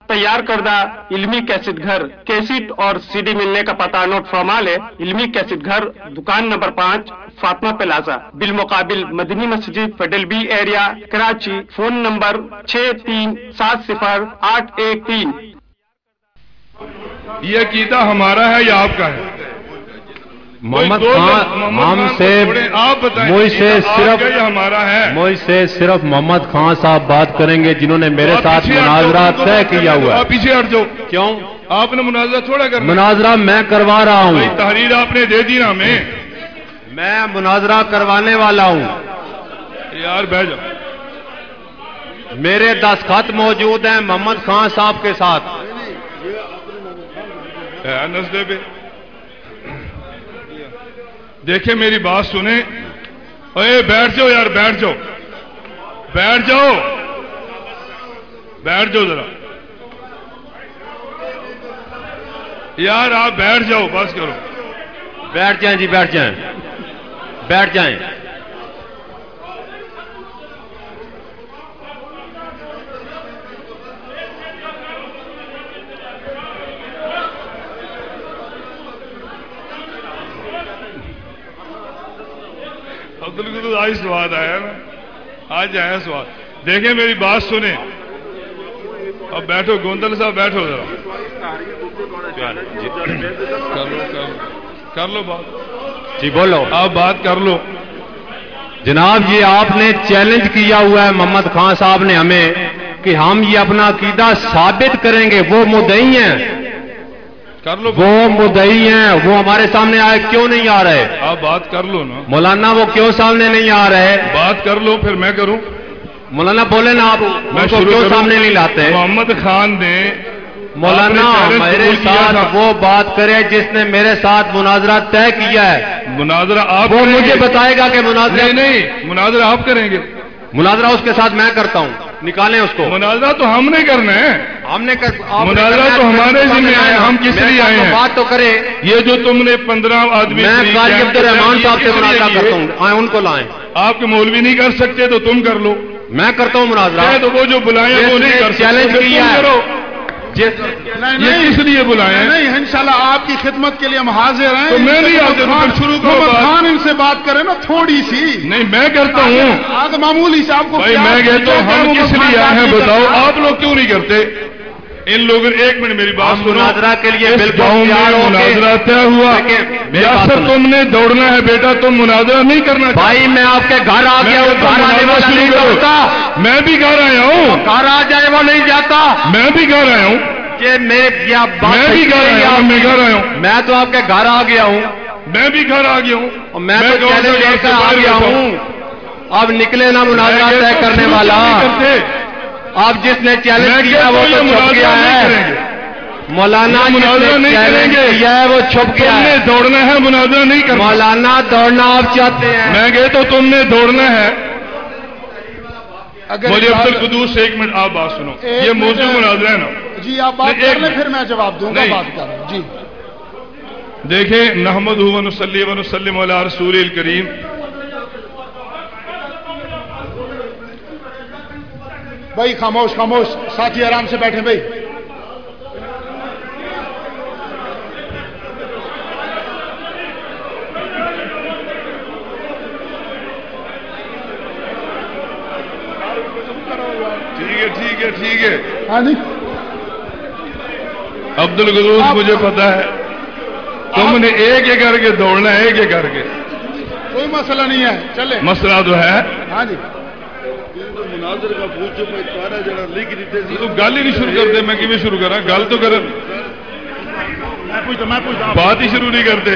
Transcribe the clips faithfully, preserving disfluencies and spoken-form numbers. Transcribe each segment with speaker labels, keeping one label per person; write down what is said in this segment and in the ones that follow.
Speaker 1: تیار کردہ علمی کیسٹ گھر کیسٹ اور سی ڈی ملنے کا پتہ نوٹ فرما لے۔ علمی کیسٹ گھر، دکان نمبر پانچ، فاطمہ پلازا، بالمقابل Madani Masjid, federal B area, Karachi. Phone number چھ تین سات صفر آٹھ ایک تین۔
Speaker 2: یہ عقیدہ ہمارا ہے یا آپ کا ہے؟
Speaker 3: محمد خان ہم سے مجھ سے صرف
Speaker 2: ہمارا ہے
Speaker 3: مجھ سے صرف محمد خان صاحب بات کریں گے جنہوں نے میرے ساتھ مناظرہ طے کیا ہوا ہے۔
Speaker 2: آپ پیچھے ہٹ جاؤ۔
Speaker 3: کیوں؟
Speaker 2: آپ نے مناظرہ تھوڑا کرنا۔
Speaker 3: مناظرہ میں کروا رہا ہوں۔
Speaker 2: تحریر آپ نے دے دی نا ہمیں۔
Speaker 3: میں مناظرہ کروانے والا ہوں
Speaker 2: یار، بیٹھ جاؤ۔
Speaker 3: میرے دستخط موجود ہیں محمد خان صاحب کے ساتھ۔
Speaker 2: نسدے پہ دیکھیں، میری بات سنیں۔ اے بیٹھ جاؤ یار، بیٹھ جاؤ، بیٹھ جاؤ، بیٹھ جاؤ ذرا یار، آپ بیٹھ جاؤ، بس کرو۔
Speaker 3: بیٹھ جائیں جی، بیٹھ جائیں، بیٹھ جائیں۔
Speaker 2: عبدالقدوس آج سواد آیا نا، آج آیا سواد۔ دیکھیں میری بات سنیں، اب بیٹھو، گوندل صاحب بیٹھو ذرا، کر لو کر لو بات۔
Speaker 3: جی بولو،
Speaker 2: آپ بات کر لو۔
Speaker 3: جناب یہ آپ نے چیلنج کیا ہوا ہے محمد خان صاحب نے ہمیں کہ ہم یہ اپنا عقیدہ ثابت کریں گے۔ وہ مدعی ہیں،
Speaker 2: کر لو،
Speaker 3: وہ مدعی ہیں، وہ ہمارے سامنے آئے، کیوں نہیں آ رہے؟
Speaker 2: آپ بات کر لو نا
Speaker 3: مولانا، وہ کیوں سامنے نہیں آ رہے؟
Speaker 2: بات کر لو، پھر میں کروں۔
Speaker 3: مولانا بولے نا، آپ
Speaker 2: میں
Speaker 3: کیوں سامنے نہیں لاتے؟
Speaker 2: محمد خان نے
Speaker 3: مولانا میرے ساتھ وہ بات کرے جس نے میرے ساتھ مناظرہ طے کیا ہے۔
Speaker 2: مناظرہ آپ
Speaker 3: وہ مجھے بتائے گا کہ مناظرہ
Speaker 2: نہیں نہیں مناظرہ آپ کریں گے۔
Speaker 3: مناظرہ اس کے ساتھ میں کرتا ہوں، نکالیں اس کو۔
Speaker 2: مناظرہ تو ہم نے کرنا ہے،
Speaker 3: ہم نے
Speaker 2: مناظرہ تو ہمارے ذمہ ہے، ہم کس لیے آئے ہیں؟
Speaker 3: بات تو کرے۔
Speaker 2: یہ جو تم نے پندرہ آدمی،
Speaker 3: میں قاری عبد الرحمان صاحب سے مناظرہ کرتا ہوں، آئیں ان کو لائیں۔
Speaker 2: آپ کے مولوی نہیں کر سکتے تو تم کر لو۔
Speaker 3: میں کرتا ہوں مناظرہ،
Speaker 2: تو وہ جو بلائیں وہ نہیں کر سکتے،
Speaker 3: چیلنج کیا ہے۔
Speaker 2: یہ کس لیے بلائے ہیں؟
Speaker 4: نہیں، انشاءاللہ آپ کی خدمت کے لیے ہم حاضر ہیں۔
Speaker 2: تو میں نہیں حاضر ہوں، شروع کرو
Speaker 4: محمد
Speaker 2: بات۔
Speaker 4: خان ان سے بات کریں نا تھوڑی سی۔
Speaker 2: نہیں میں کرتا ہوں
Speaker 4: آج معمولی سے آپ کو
Speaker 2: بھائی، میں کہتا ہوں ہم کس لیے آئے ہیں بتاؤ، آپ لوگ کیوں نہیں کرتے؟ ان لوگوں نے ایک منٹ میری بات سنو۔
Speaker 3: مناظرہ کے لیے
Speaker 2: اس
Speaker 3: بالکل
Speaker 2: گاؤں میں
Speaker 3: تیار ہو کے-
Speaker 2: مناظرہ طے ہوا، یا سر تم نے دوڑنا ہے بیٹا، تم مناظرہ نہیں کرنا چاہتے؟
Speaker 3: بھائی میں آپ کے گھر آ گیا ہوں، گھر آنے والا نہیں جاتا،
Speaker 2: میں بھی گھر آیا ہوں،
Speaker 3: گھر آ جائے وہ نہیں جاتا
Speaker 2: میں بھی گھر آیا ہوں،
Speaker 3: کہ میرے کیا بات
Speaker 2: میں بھی گھر آیا ہوں، میں گھر آیا ہوں،
Speaker 3: میں تو آپ کے گھر آ گیا ہوں،
Speaker 2: میں بھی گھر آ گیا ہوں،
Speaker 3: اور میں تو
Speaker 2: گاؤں
Speaker 3: چیلنج
Speaker 2: سے
Speaker 3: لے کر آ گیا ہوں۔ اب نکلے نا مناظرہ طے کرنے والا۔ اب جس نے چیلنج کیا وہ تو چھپ گیا ہے۔ مولانا
Speaker 2: مناظرہ نہیں کریں گے،
Speaker 3: کیا ہے وہ چھپ گیا
Speaker 2: تم نے
Speaker 3: ہے۔
Speaker 2: دوڑنا ہے، مناظرہ نہیں کرنا۔
Speaker 3: مولانا دوڑنا آپ چاہتے ہیں،
Speaker 2: میں گئے تو تم نے دوڑنا ہے۔
Speaker 4: اگر
Speaker 2: مجھے عبدالقدوس ایک منٹ آپ بات سنو، یہ موضوع مناظرہ ہے نا۔
Speaker 4: جی آپ بات
Speaker 2: نہیں، ایک
Speaker 4: کر لیں،
Speaker 2: منٹ۔
Speaker 4: پھر میں جواب دوں گا،
Speaker 2: نہیں۔
Speaker 4: بات کر لیں۔ جی
Speaker 2: دیکھیں، نحمدہ و نصلی و نسلم علی رسول الکریم۔
Speaker 4: بھائی خاموش خاموش، ساتھی آرام سے بیٹھیں بھائی۔
Speaker 2: ٹھیک ہے ٹھیک ہے ٹھیک ہے
Speaker 4: ہاں جی،
Speaker 2: عبدالقدوس مجھے پتا ہے، تم نے ایک ایک کر کے دوڑنا ہے، ایک ایک کر کے،
Speaker 4: کوئی مسئلہ نہیں ہے، چلے۔
Speaker 2: مسئلہ تو ہے۔
Speaker 4: ہاں جی،
Speaker 2: تو گل ہی نہیں شروع کرتے، میں کیوں شروع کرا؟ گل تو کر،
Speaker 4: میں پوچھتا میں پوچھتا
Speaker 2: بات ہی شروع نہیں کرتے۔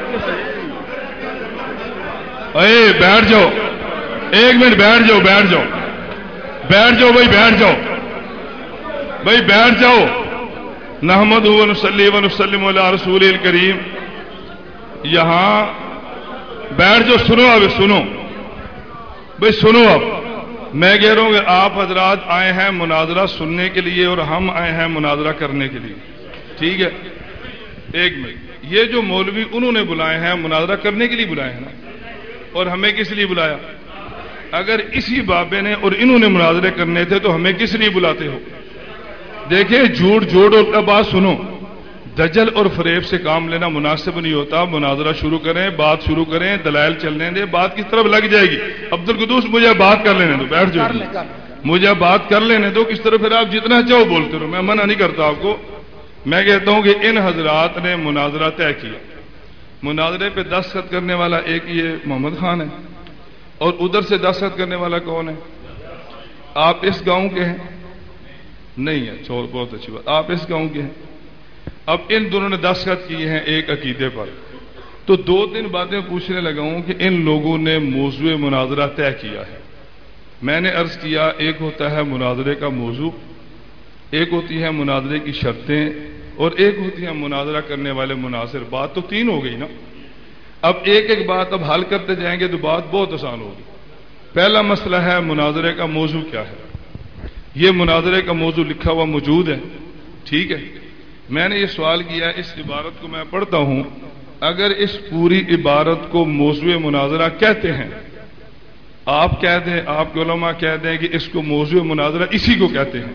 Speaker 2: اے بیٹھ جاؤ، ایک منٹ بیٹھ جاؤ، بیٹھ جاؤ، بیٹھ جاؤ بھائی، بیٹھ جاؤ بھائی، بیٹھ جاؤ۔ نحمدہ و نصلی و نسلم علی رسول الکریم۔ یہاں بیٹھ جاؤ، سنو اب، سنو بھائی، سنو اب۔ میں کہہ رہا ہوں کہ آپ حضرات آئے ہیں مناظرہ سننے کے لیے اور ہم آئے ہیں مناظرہ کرنے کے لیے، ٹھیک ہے؟ ایک منٹ، یہ جو مولوی انہوں نے بلائے ہیں مناظرہ کرنے کے لیے بلائے ہیں نا، اور ہمیں کس لیے بلایا؟ اگر اسی بابے نے اور انہوں نے مناظرے کرنے تھے تو ہمیں کس لیے بلاتے ہو؟ دیکھیں جھوٹ جھوٹ اور بات سنو، دجل اور فریب سے کام لینا مناسب نہیں ہوتا. مناظرہ شروع کریں، بات شروع کریں، دلائل چلنے دیں، بات کس طرف لگ جائے گی. عبد القدوس مجھے بات کر لینے دو، بیٹھ جاؤ، مجھے بات کر لینے دو. کس طرف پھر آپ جتنا چاہو بولتے رہو، میں منع نہیں کرتا آپ کو. میں کہتا ہوں کہ ان حضرات نے مناظرہ طے کیا. مناظرے پہ دستخط کرنے والا ایک یہ محمد خان ہے، اور ادھر سے دستخط کرنے والا کون ہے؟ آپ اس گاؤں کے ہیں؟ نہیں ہے، چھوڑ، بہت اچھی بات، آپ اس گاؤں کے ہیں. اب ان دونوں نے دستخط کیے ہیں ایک عقیدے پر. تو دو تین باتیں پوچھنے لگا ہوں کہ ان لوگوں نے موضوع مناظرہ طے کیا ہے. میں نے عرض کیا ایک ہوتا ہے مناظرے کا موضوع، ایک ہوتی ہے مناظرے کی شرطیں، اور ایک ہوتی ہے مناظرہ کرنے والے مناظر. بات تو تین ہو گئی نا. اب ایک ایک بات اب حل کرتے جائیں گے تو بات بہت آسان ہوگی. پہلا مسئلہ ہے مناظرے کا موضوع کیا ہے. یہ مناظرے کا موضوع لکھا ہوا موجود ہے، ٹھیک ہے. میں نے یہ سوال کیا، اس عبارت کو میں پڑھتا ہوں، اگر اس پوری عبارت کو موضوع مناظرہ کہتے ہیں، آپ کہہ دیں، آپ کے علماء کہہ دیں کہ اس کو موضوع مناظرہ اسی کو کہتے ہیں.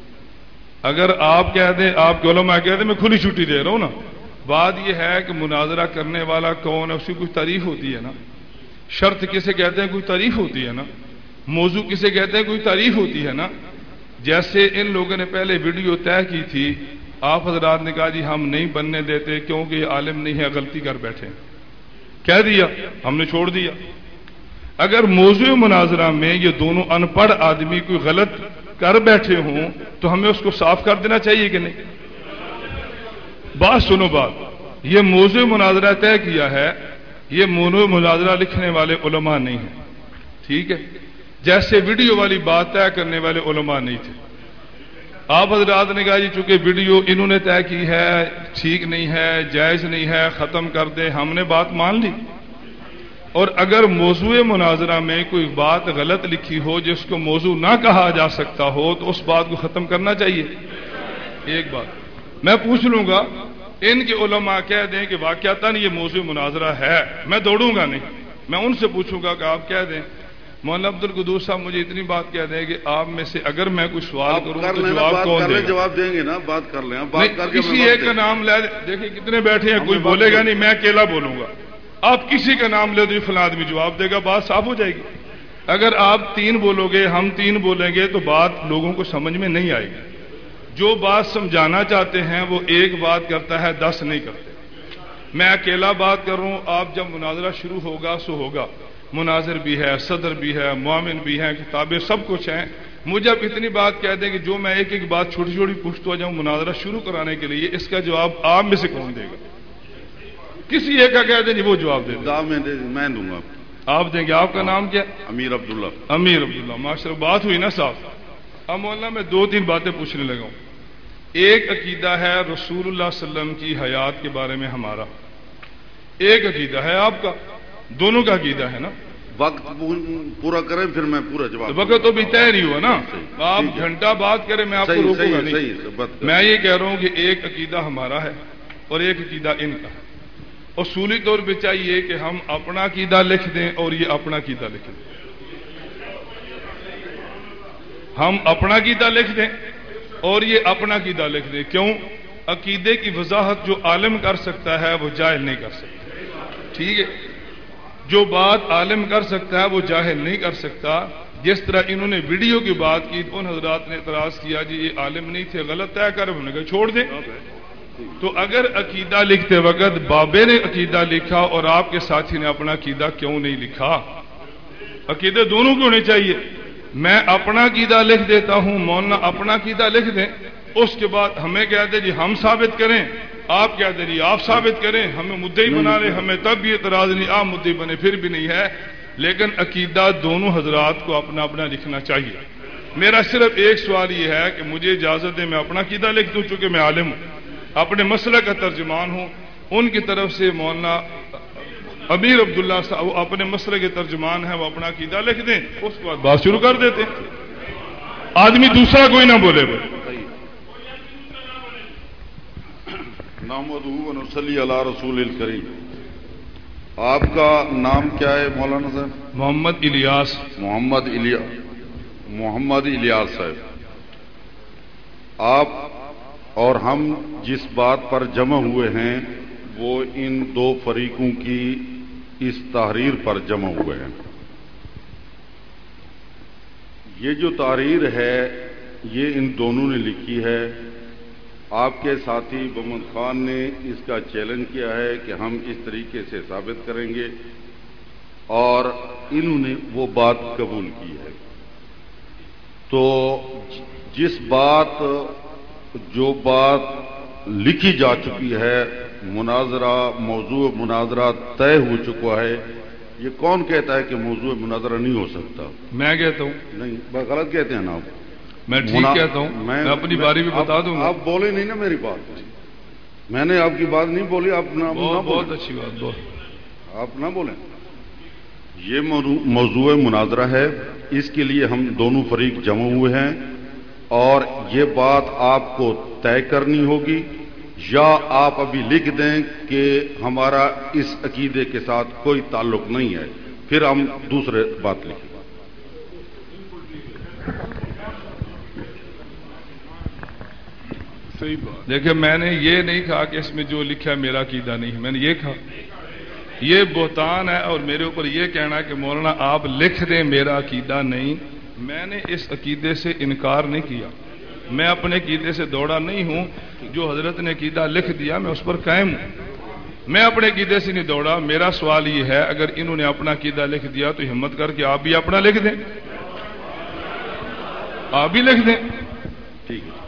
Speaker 2: اگر آپ کہہ دیں، آپ کے علماء کہہ دیں، میں کھلی چھٹی دے رہا ہوں نا. بات یہ ہے کہ مناظرہ کرنے والا کون ہے، اس کی کوئی تعریف ہوتی ہے نا. شرط کسے کہتے ہیں، کوئی تعریف ہوتی ہے نا. موضوع کسے کہتے ہیں، کوئی تعریف ہوتی ہے نا. جیسے ان لوگوں نے پہلے ویڈیو طے کی تھی، آپ حضرات نے کہا جی ہم نہیں بننے دیتے کیونکہ یہ عالم نہیں ہے، غلطی کر بیٹھے. کہہ دیا، ہم نے چھوڑ دیا. اگر موضوع مناظرہ میں یہ دونوں ان پڑھ آدمی کوئی غلط کر بیٹھے ہوں تو ہمیں اس کو صاف کر دینا چاہیے کہ نہیں. بات سنو، بات یہ موضوع مناظرہ طے کیا ہے، یہ موضوع مناظرہ لکھنے والے علماء نہیں ہیں، ٹھیک ہے. جیسے ویڈیو والی بات طے کرنے والے علماء نہیں تھے. آپ حضرات نے کہا جی چونکہ ویڈیو انہوں نے طے کی ہے، ٹھیک نہیں ہے، جائز نہیں ہے، ختم کر دیں. ہم نے بات مان لی. اور اگر موضوع مناظرہ میں کوئی بات غلط لکھی ہو جس کو موضوع نہ کہا جا سکتا ہو تو اس بات کو ختم کرنا چاہیے. ایک بات میں پوچھ لوں گا، ان کے علماء کہہ دیں کہ واقعتاً یہ موضوع مناظرہ ہے، میں دوڑوں گا نہیں، میں ان سے پوچھوں گا کہ آپ کہہ دیں. مولانا عبد القدوس صاحب مجھے اتنی بات کہہ دیں کہ آپ میں سے اگر میں کوئی سوال کروں تو جواب کون دے گا؟
Speaker 5: جواب دیں گے نا، بات کر لیں. بات کر کے
Speaker 2: کسی ایک کا نام لے، دیکھیں کتنے بیٹھے ہیں، کوئی بولے گا نہیں، میں اکیلا بولوں گا. آپ کسی کا نام لے تو فلاں آدمی جواب دے گا، بات صاف ہو جائے گی. اگر آپ تین بولو گے، ہم تین بولیں گے تو بات لوگوں کو سمجھ میں نہیں آئے گی. جو بات سمجھانا چاہتے ہیں وہ ایک بات کرتا ہے، دس نہیں کرتے. میں اکیلا بات کر رہا ہوں، آپ جب مناظرہ شروع ہوگا سو ہوگا. مناظر بھی ہے، صدر بھی ہے، معاون بھی ہے، کتابیں سب کچھ ہیں. مجھے اب اتنی بات کہہ دیں کہ جو میں ایک ایک بات چھوٹی چھوٹی پوچھتا جاؤں مناظرہ شروع کرانے کے لیے، اس کا جواب آپ میں سے کون دے گا؟ کسی ایک کا کہہ دیں جی وہ جواب دے دیں.
Speaker 5: میں دوں گا.
Speaker 2: آپ دیں گے. آپ کا نام کیا؟
Speaker 5: امیر عبداللہ.
Speaker 2: امیر عبداللہ، ماشاء اللہ، بات ہوئی نا صاحب. اب مولانا میں دو تین باتیں پوچھنے لگا ہوں. ایک عقیدہ ہے رسول اللہ صلی اللہ علیہ وسلم کی حیات کے بارے میں ہمارا، ایک عقیدہ ہے آپ کا، دونوں کا عقیدہ ہے نا.
Speaker 5: وقت پورا کریں پھر میں پورا جواب.
Speaker 2: وقت تو بھی طے نہیں ہوا نا. آپ گھنٹہ بات کریں، میں آپ کو روکوں گا نہیں. میں یہ کہہ رہا ہوں کہ ایک عقیدہ ہمارا ہے اور ایک عقیدہ ان کا ہے. اصولی طور پہ چاہیے کہ ہم اپنا عقیدہ لکھ دیں اور یہ اپنا عقیدہ لکھ دیں. ہم اپنا عقیدہ لکھ دیں اور یہ اپنا عقیدہ لکھ دیں. کیوں؟ عقیدے کی وضاحت جو عالم کر سکتا ہے وہ جاہل نہیں کر سکتا. ٹھیک ہے، جو بات عالم کر سکتا ہے وہ جاہل نہیں کر سکتا. جس طرح انہوں نے ویڈیو کی بات کی، ان حضرات نے اعتراض کیا جی یہ عالم نہیں تھے، غلط طے کر، انہوں نے کہا چھوڑ دیں. تو اگر عقیدہ لکھتے وقت بابے نے عقیدہ لکھا اور آپ کے ساتھی نے اپنا عقیدہ کیوں نہیں لکھا؟ عقیدے دونوں کو ہونے چاہیے. میں اپنا عقیدہ لکھ دیتا ہوں، مولانا اپنا عقیدہ لکھ دیں، اس کے بعد ہمیں کہتے جی ہم ثابت کریں، آپ کہتے جی آپ ثابت کریں، ہمیں مدعی بنا لیں، ہمیں تب بھی اعتراض نہیں، آپ مدعی بنے پھر بھی نہیں ہے. لیکن عقیدہ دونوں حضرات کو اپنا اپنا لکھنا چاہیے. میرا صرف ایک سوال یہ ہے کہ مجھے اجازت دیں میں اپنا عقیدہ لکھ دوں، چونکہ میں عالم ہوں، اپنے مسئلہ کا ترجمان ہوں. ان کی طرف سے مولانا امیر عبداللہ صاحب وہ اپنے مسئلہ کے ترجمان ہیں، وہ اپنا عقیدہ لکھ دیں، اس کے بعد بات شروع کر دیتے ہیں. آدمی دوسرا کوئی نہ بولے.
Speaker 5: نحمدہ و نصلی علی رسول الکریم. آپ کا نام کیا ہے مولانا صاحب؟
Speaker 2: محمد الیاس.
Speaker 5: محمد الیا محمد الیاس صاحب. آپ اور ہم جس بات پر جمع ہوئے ہیں وہ ان دو فریقوں کی اس تحریر پر جمع ہوئے ہیں. یہ جو تحریر ہے یہ ان دونوں نے لکھی ہے. آپ کے ساتھی محمد خان نے اس کا چیلنج کیا ہے کہ ہم اس طریقے سے ثابت کریں گے اور انہوں نے وہ بات قبول کی ہے. تو جس بات جو بات لکھی جا چکی ہے مناظرہ موضوع مناظرہ طے ہو چکا ہے. یہ کون کہتا ہے کہ موضوع مناظرہ نہیں ہو سکتا؟
Speaker 2: میں کہتا ہوں.
Speaker 5: نہیں غلط کہتے ہیں نا آپ.
Speaker 2: میں ٹھیک کہتا ہوں. میں اپنی باری بھی بتا دوں گا.
Speaker 5: آپ بولے نہیں نا میری بات. میں نے آپ کی بات نہیں بولی. آپ نہ
Speaker 2: بہت اچھی بات بہت
Speaker 5: آپ نہ بولیں. یہ موضوع مناظرہ ہے. اس کے لیے ہم دونوں فریق جمع ہوئے ہیں اور یہ بات آپ کو طے کرنی ہوگی یا آپ ابھی لکھ دیں کہ ہمارا اس عقیدے کے ساتھ کوئی تعلق نہیں ہے, پھر ہم دوسرے بات لکھیں.
Speaker 2: صحیح بات. دیکھیں میں نے یہ نہیں کہا کہ اس میں جو لکھا میرا عقیدہ نہیں ہے. میں نے یہ کہا یہ بہتان ہے اور میرے اوپر یہ کہنا کہ مولانا آپ لکھ دیں میرا عقیدہ نہیں. میں نے اس عقیدے سے انکار نہیں کیا. میں اپنے عقیدے سے دوڑا نہیں ہوں. جو حضرت نے عقیدہ لکھ دیا میں اس پر قائم ہوں. میں اپنے عقیدے سے نہیں دوڑا. میرا سوال یہ ہے اگر انہوں نے اپنا عقیدہ لکھ دیا تو ہمت کر کے آپ بھی اپنا لکھ دیں. آپ بھی لکھ دیں.
Speaker 5: ٹھیک ہے.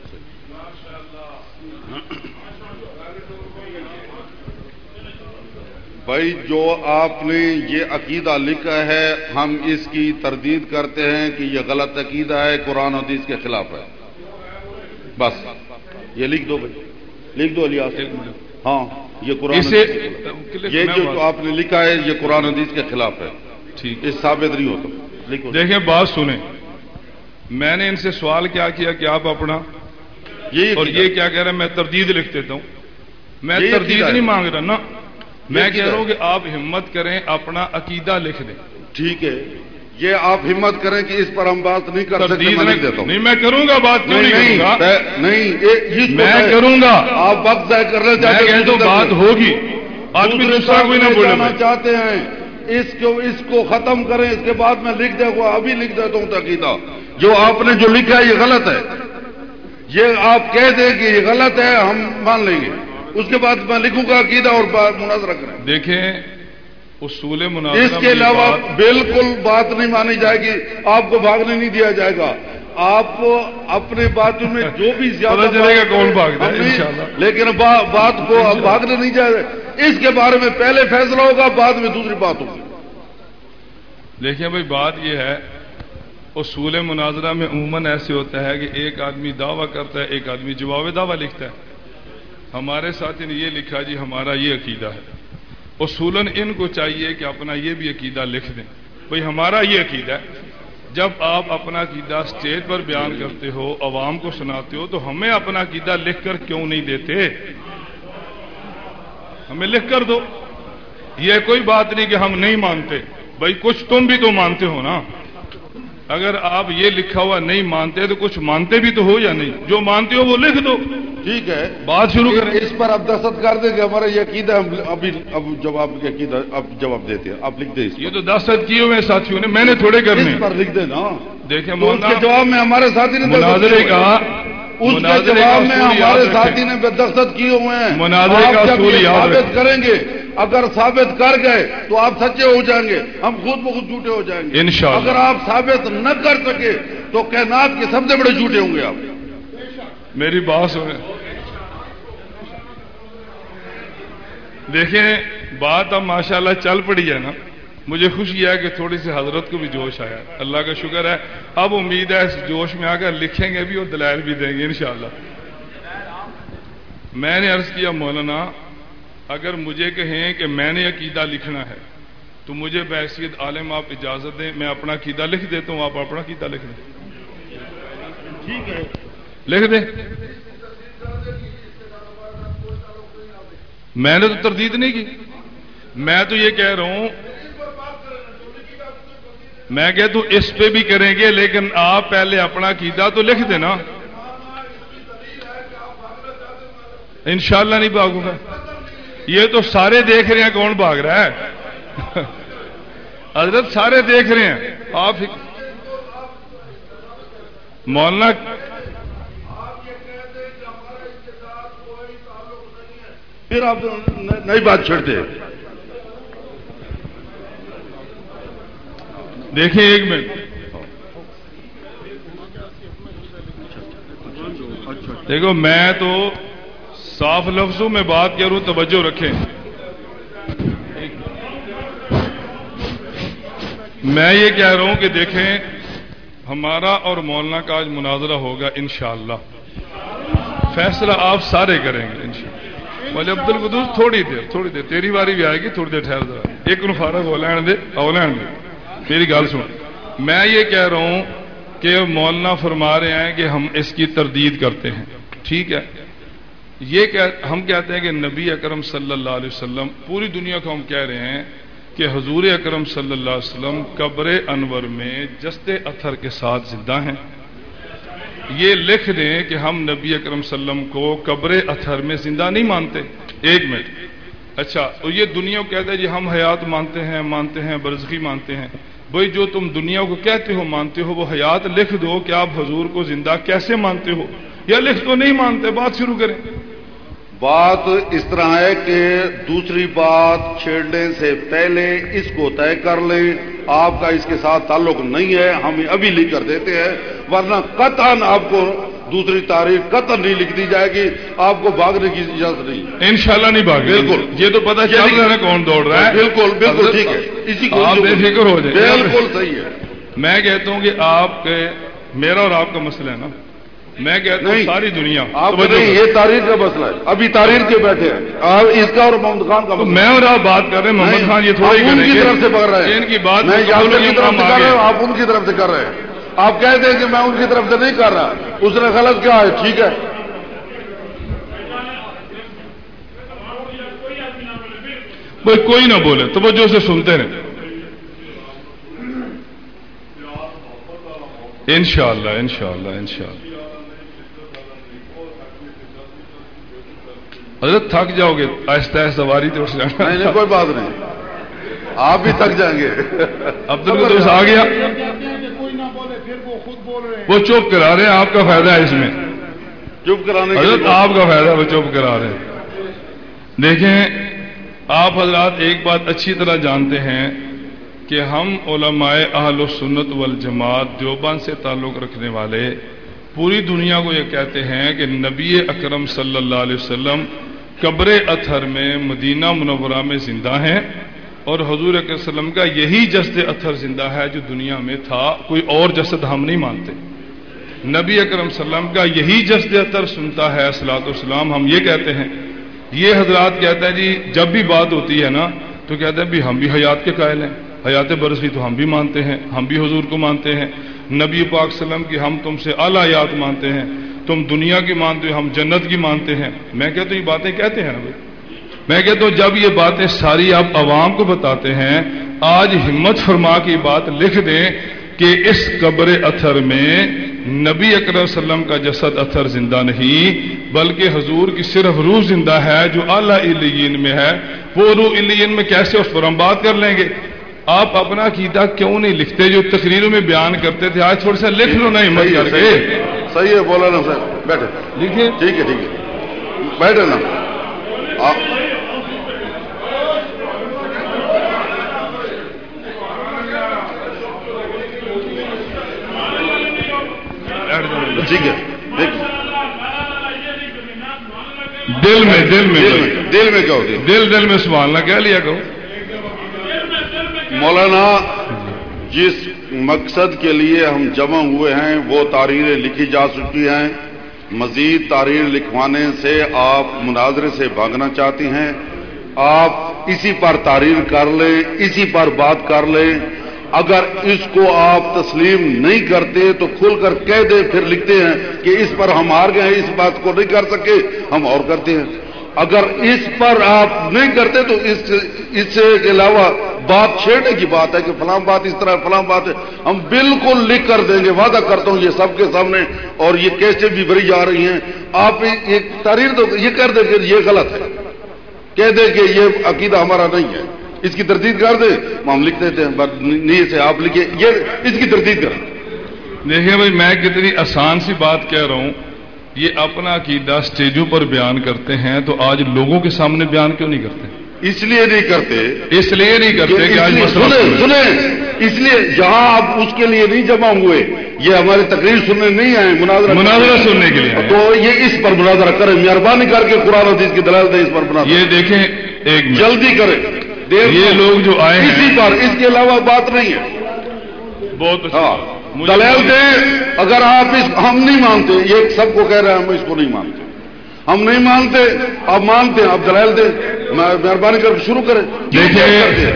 Speaker 5: بھائی جو آپ نے یہ عقیدہ لکھا ہے ہم اس کی تردید کرتے ہیں کہ یہ غلط عقیدہ ہے, قرآن و حدیث کے خلاف ہے. بس یہ لکھ دو بھائی, لکھ دو الیاس. ہاں یہ قرآن یہ جو آپ نے لکھا ہے یہ قرآن و حدیث کے خلاف ہے.
Speaker 2: ٹھیک
Speaker 5: اس ثابت نہیں ہوتا. لکھو.
Speaker 2: دیکھیں بات سنیں. میں نے ان سے سوال کیا کیا کہ آپ اپنا
Speaker 5: یہ
Speaker 2: اور یہ کیا کہہ رہے ہیں میں تردید لکھ دیتا ہوں. میں تردید نہیں مانگ رہا نا. میں کہہ رہا ہوں کہ آپ ہمت کریں اپنا عقیدہ لکھ دیں.
Speaker 5: ٹھیک ہے. یہ آپ ہمت کریں کہ اس پر ہم بات نہیں کر سکتے. میں لکھ دیتا ہوں.
Speaker 2: نہیں میں کروں گا بات. کیوں نہیں کروں گا؟
Speaker 5: نہیں
Speaker 2: میں کروں گا.
Speaker 5: آپ وقت ضائع کرنا چاہتے ہیں
Speaker 2: تو بات ہوگی. آدمی دوسرا کوئی نہ بولنا
Speaker 5: چاہتے ہیں. اس کو اس کو ختم کریں. اس کے بعد میں لکھ دے گا. ابھی لکھ دیتا ہوں عقیدہ. جو آپ نے جو لکھا ہے یہ غلط ہے. یہ آپ کہہ دیں کہ یہ غلط ہے ہم مان لیں گے. اس کے بعد میں لکھوں گا عقیدہ اور مناظرہ کریں.
Speaker 2: دیکھیں اصول مناظرہ
Speaker 5: اس کے علاوہ بالکل بات نہیں مانی جائے گی. آپ کو بھاگنے نہیں دیا جائے گا. آپ کو اپنے باتوں میں جو بھی زیادہ
Speaker 2: چلے گا کون بھاگتا ہے انشاءاللہ.
Speaker 5: لیکن بات کو بھاگنے نہیں جائے گا. اس کے بارے میں پہلے فیصلہ ہوگا بعد میں دوسری بات ہوگی.
Speaker 2: دیکھیں بھائی بات یہ ہے اصول مناظرہ میں عموماً ایسے ہوتا ہے کہ ایک آدمی دعویٰ کرتا ہے ایک آدمی جواب دعویٰ لکھتا ہے. ہمارے ساتھی نے یہ لکھا جی ہمارا یہ عقیدہ ہے. اصولاً ان کو چاہیے کہ اپنا یہ بھی عقیدہ لکھ دیں. بھئی ہمارا یہ عقیدہ ہے. جب آپ اپنا عقیدہ اسٹیج پر بیان کرتے ہو عوام کو سناتے ہو تو ہمیں اپنا عقیدہ لکھ کر کیوں نہیں دیتے؟ ہمیں لکھ کر دو. یہ کوئی بات نہیں کہ ہم نہیں مانتے. بھئی کچھ تم بھی تو مانتے ہو نا. اگر آپ یہ لکھا ہوا نہیں مانتے تو کچھ مانتے بھی تو ہو یا نہیں. جو مانتے ہو وہ لکھ دو.
Speaker 5: ٹھیک ہے
Speaker 2: بات شروع کریں.
Speaker 5: اس پر اب دستخط کر دیں کہ ہمارا یہ عقیدہ ابھی اب جواب کے عقیدہ اب جواب دیتے ہیں. آپ لکھ دیں.
Speaker 2: یہ تو دستخط کیے ہوئے ساتھیوں نے, میں نے تھوڑے کرنے.
Speaker 5: اس پر لکھ دیں نا.
Speaker 2: دیکھیں
Speaker 5: اس کے جواب میں ہمارے ساتھی نے
Speaker 2: مناظرے کا
Speaker 5: اس کے جواب میں ہمارے ساتھی نے دستخط کیے ہوئے ہیں.
Speaker 2: مناظرے کا اصول یاد
Speaker 5: ثابت کریں گے. اگر ثابت کر گئے تو آپ سچے ہو جائیں گے, ہم خود بخود جھوٹے ہو جائیں گے
Speaker 2: انشاءاللہ.
Speaker 5: اگر آپ ثابت نہ کر سکے تو کائنات کے سب سے بڑے جھوٹے ہوں گے آپ.
Speaker 2: میری بات سنیں. دیکھیں بات اب ماشاءاللہ چل پڑی ہے نا. مجھے خوشی ہے کہ تھوڑی سی حضرت کو بھی جوش آیا. اللہ کا شکر ہے. اب امید ہے اس جوش میں آ کر لکھیں گے بھی اور دلائل بھی دیں گے انشاءاللہ. میں نے عرض کیا مولانا اگر مجھے کہیں کہ میں نے عقیدہ لکھنا ہے تو مجھے بحیثیت عالم آپ اجازت دیں, میں اپنا عقیدہ لکھ دیتا ہوں, آپ اپنا عقیدہ لکھ دیں.
Speaker 5: ٹھیک ہے
Speaker 2: لکھ دیں. میں نے تو تردید نہیں کی. میں تو یہ کہہ رہا ہوں میں کہتا ہوں اس پہ بھی کریں گے لیکن آپ پہلے اپنا عقیدہ تو لکھ دینا. इंशाअल्लाह नहीं भागूंगा। ये तो सारे देख रहे हैं कौन भाग रहा है। हजरत सारे देख रहे हैं। आप मौलाना
Speaker 5: फिर आप नई बात छेड़ते हैं।
Speaker 2: देखिए एक मिनट, देखो मैं तो साफ लफ्जों में बात करूं, तवज्जो रखें। मैं ये कह रहा हूं कि देखें, हमारा और मौलाना का आज मुनाजरा होगा इंशाअल्लाह। फैसला आप सारे करेंगे इंशाअल्लाह। बोले अब्दुल कुदूस थोड़ी देर थोड़ी देर तेरी बारी भी आएगी, थोड़ी देर ठहर जरा, एक नु फारग हो लैन दे हो लैन दे। मेरी गल सुन, मैं ये कह रहा हूं कि मौलाना फरमा रहे हैं कि हम इसकी तरदीद करते हैं, ठीक है। ये कह, हम कहते हैं कि नबी अकरम सल्लल्लाहु अलैहि वसल्लम, पूरी दुनिया को हम कह रहे हैं कि हुजूर अकरम सल्लल्लाहु अलैहि वसल्लम कब्र अनवर में जस्ते अथर के साथ जिंदा हैं। ये लिख दें कि हम नबी अकरम सल्लम को कब्र अथर में जिंदा नहीं मानते। एक मिनट, अच्छा तो ये दुनिया को कहते हैं जी हम हयात मानते हैं, मानते हैं बरज़खी मानते हैं। भाई जो तुम दुनिया को कहते हो मानते हो, वो हयात लिख दो कि आप हुजूर को जिंदा कैसे मानते हो, या लिख तो नहीं मानते। बात शुरू करें।
Speaker 5: बात इस तरह है कि दूसरी बात छेड़ने से पहले इसको तय कर लें। आपका इसके साथ ताल्लुक नहीं है, हम अभी लिख कर देते हैं, वरना कतन आपको दूसरी तारीख कतन नहीं लिख दी जाएगी। आपको भागने की इजाजत नहीं।
Speaker 2: इंशाल्लाह नहीं भागे।
Speaker 5: बिल्कुल,
Speaker 2: ये तो पता चल रहा है कौन दौड़ रहा है।
Speaker 5: बिल्कुल बिल्कुल ठीक है, इसी को
Speaker 2: आप बेफिक्र हो जाए।
Speaker 5: बिल्कुल सही है।
Speaker 2: मैं कहता हूं कि आपके, मेरा और आपका मसला है ना, मैं कहता हूं सारी दुनिया
Speaker 5: आप तो नहीं, ये तारीख का मसला है। अभी तारीख के बैठे हैं आप, इसका और मोहम्मद खान का।
Speaker 2: तो मैं और आप बात कर रहे हैं, मोहम्मद खान ये थोड़ी
Speaker 5: उनकी तरफ से पकड़ रहे हैं।
Speaker 2: इनकी बात
Speaker 5: मैं यादव की तरफ से कर रहा हूं, आप उनकी तरफ से कर रहे हैं। आप कहते हैं कि मैं उनकी तरफ से नहीं कर रहा, उसने गलत क्या है, ठीक है।
Speaker 2: भाई कोई ना बोले, तवज्जो से सुनते रहे। इंशाअल्लाह इंशाअल्लाह इंशाअल्लाह। हजरत थक जाओगे, आहिस्ता आहिस्ता वारी तो उठ जाना।
Speaker 5: नहीं नहीं कोई बात नहीं, आप भी थक जाएंगे।
Speaker 2: अब्दुल कुदूस आ गया,
Speaker 4: कोई ना बोले फिर वो खुद बोल रहे हैं।
Speaker 2: वो चुप करा रहे हैं, आपका फायदा है इसमें।
Speaker 5: चुप कराने के
Speaker 2: हजरत
Speaker 5: लिए
Speaker 2: आपका फायदा, वो चुप करा रहे हैं। देखें आप हजरात एक बात अच्छी तरह जानते हैं कि हम उलमाए अहल सुन्नत वल जमात देवबंद से ताल्लुक रखने वाले पूरी दुनिया को ये कहते हैं कि नबी अकरम सल्लल्लाहु अलैहि वसल्लम कब्र अथर में मदीना मुनव्वरा में जिंदा हैं, और हुजूर अकरम सल्लम का यही जस्द अथर जिंदा है जो दुनिया में था। कोई और जसद हम नहीं मानते। नबी अकरम सल्लम का यही जस्द अथर सुनता है सलातो सलाम, हम ये कहते हैं। ये हजरात कहते हैं जी जब भी बात होती है ना तो कहते हैं भी हम भी हयात के कायल हैं, हयात बरसी तो हम भी मानते हैं, हम भी हुजूर को मानते हैं। नबी पाक सल्लम की हम तुमसे आला हयात मानते हैं, तुम दुनिया की मानते हो, हम जन्नत की मानते हैं। मैं कहता हूं ये बातें कहते हैं ना भाई। मैं कहता हूं जब ये बातें सारी आप अवाम को बताते हैं, आज हिम्मत फरमा की बात लिख दें कि इस कब्र अथर में नबी अकरम सल्लम का जसद अथर जिंदा नहीं, बल्कि हुजूर की सिर्फ रूह जिंदा है जो आला इल्लियीन में है। वो रूह इल्लियीन में कैसे, उस पर हम बात कर लेंगे। आप अपना अकीदा क्यों नहीं लिखते जो तकरीरों में बयान करते थे? आज थोड़ा सा लिख लो ना हिम्मत करके।
Speaker 5: सही है, बोला ना सर, बैठे
Speaker 2: लिखिए।
Speaker 5: ठीक है ठीक है, बैठे ना आप। ठीक है, देखिए
Speaker 2: दिल में दिल में
Speaker 5: दिल में दिल में क्या होती है?
Speaker 2: दिल दिल में संभालना क्या लिया कहो।
Speaker 5: मौलाना जिस मकसद के लिए हम जमा हुए हैं वो तारीरें लिखी जा चुकी हैं। मजीद तारीर लिखवाने से आप मुनाजरे से भागना चाहती हैं, आप इसी पर तारीर कर लें, इसी पर बात कर लें। अगर इसको आप तस्लीम नहीं करते तो खुलकर कह दें, फिर लिखते हैं कि इस पर हम हार गए, इस बात को नहीं कर सके, हम और करते हैं। अगर इस पर आप नहीं करते तो इस इससे के अलावा बात छेड़ने की बात है कि फलां बात इस तरह फलां बात है, हम बिल्कुल लिख कर देंगे, वादा करता हूं ये सबके सामने। और ये कैसे भी भरी जा रही हैं, آپ ایک تحریر تو یہ کر دیں کہ یہ غلط ہے، کہہ دیں کہ یہ عقیدہ ہمارا نہیں ہے، اس کی تردید کر دیں، ہم لکھ دیتے ہیں نہیں سے آپ لکھیں یہ اس کی تردید کریں۔
Speaker 2: دیکھیں بھائی میں کتنی آسان سی بات کہہ رہا ہوں، یہ اپنا عقیدہ اسٹیجوں پر بیان کرتے ہیں تو آج لوگوں کے سامنے بیان کیوں نہیں کرتے؟
Speaker 5: اس لیے نہیں کرتے
Speaker 2: اس لیے نہیں کرتے کہ آج
Speaker 5: سنیں سنیں اس لیے جہاں آپ اس کے لیے نہیں جمع ہوئے، یہ ہماری تقریر سننے نہیں آئے، مناظرہ
Speaker 2: مناظرہ سننے کے لیے
Speaker 5: تو یہ اس پر مناظرہ کریں، مہربانی کر کے قرآن حدیث کی دلالت ہے اس پر مناظرہ
Speaker 2: یہ دیکھیں ایک
Speaker 5: جلدی کریں،
Speaker 2: یہ لوگ جو آئے ہیں
Speaker 5: اسی پر، اس کے علاوہ بات نہیں ہے۔
Speaker 2: بہت
Speaker 5: ہاں دلیل دیں، اگر آپ اس ہم نہیں مانتے، یہ سب کو کہہ رہے ہیں ہم اس کو نہیں مانتے، ہم نہیں مانتے، آپ مانتے ہیں، آپ دلائل دیں، مہربانی کر کے شروع کریں۔
Speaker 2: دیکھیں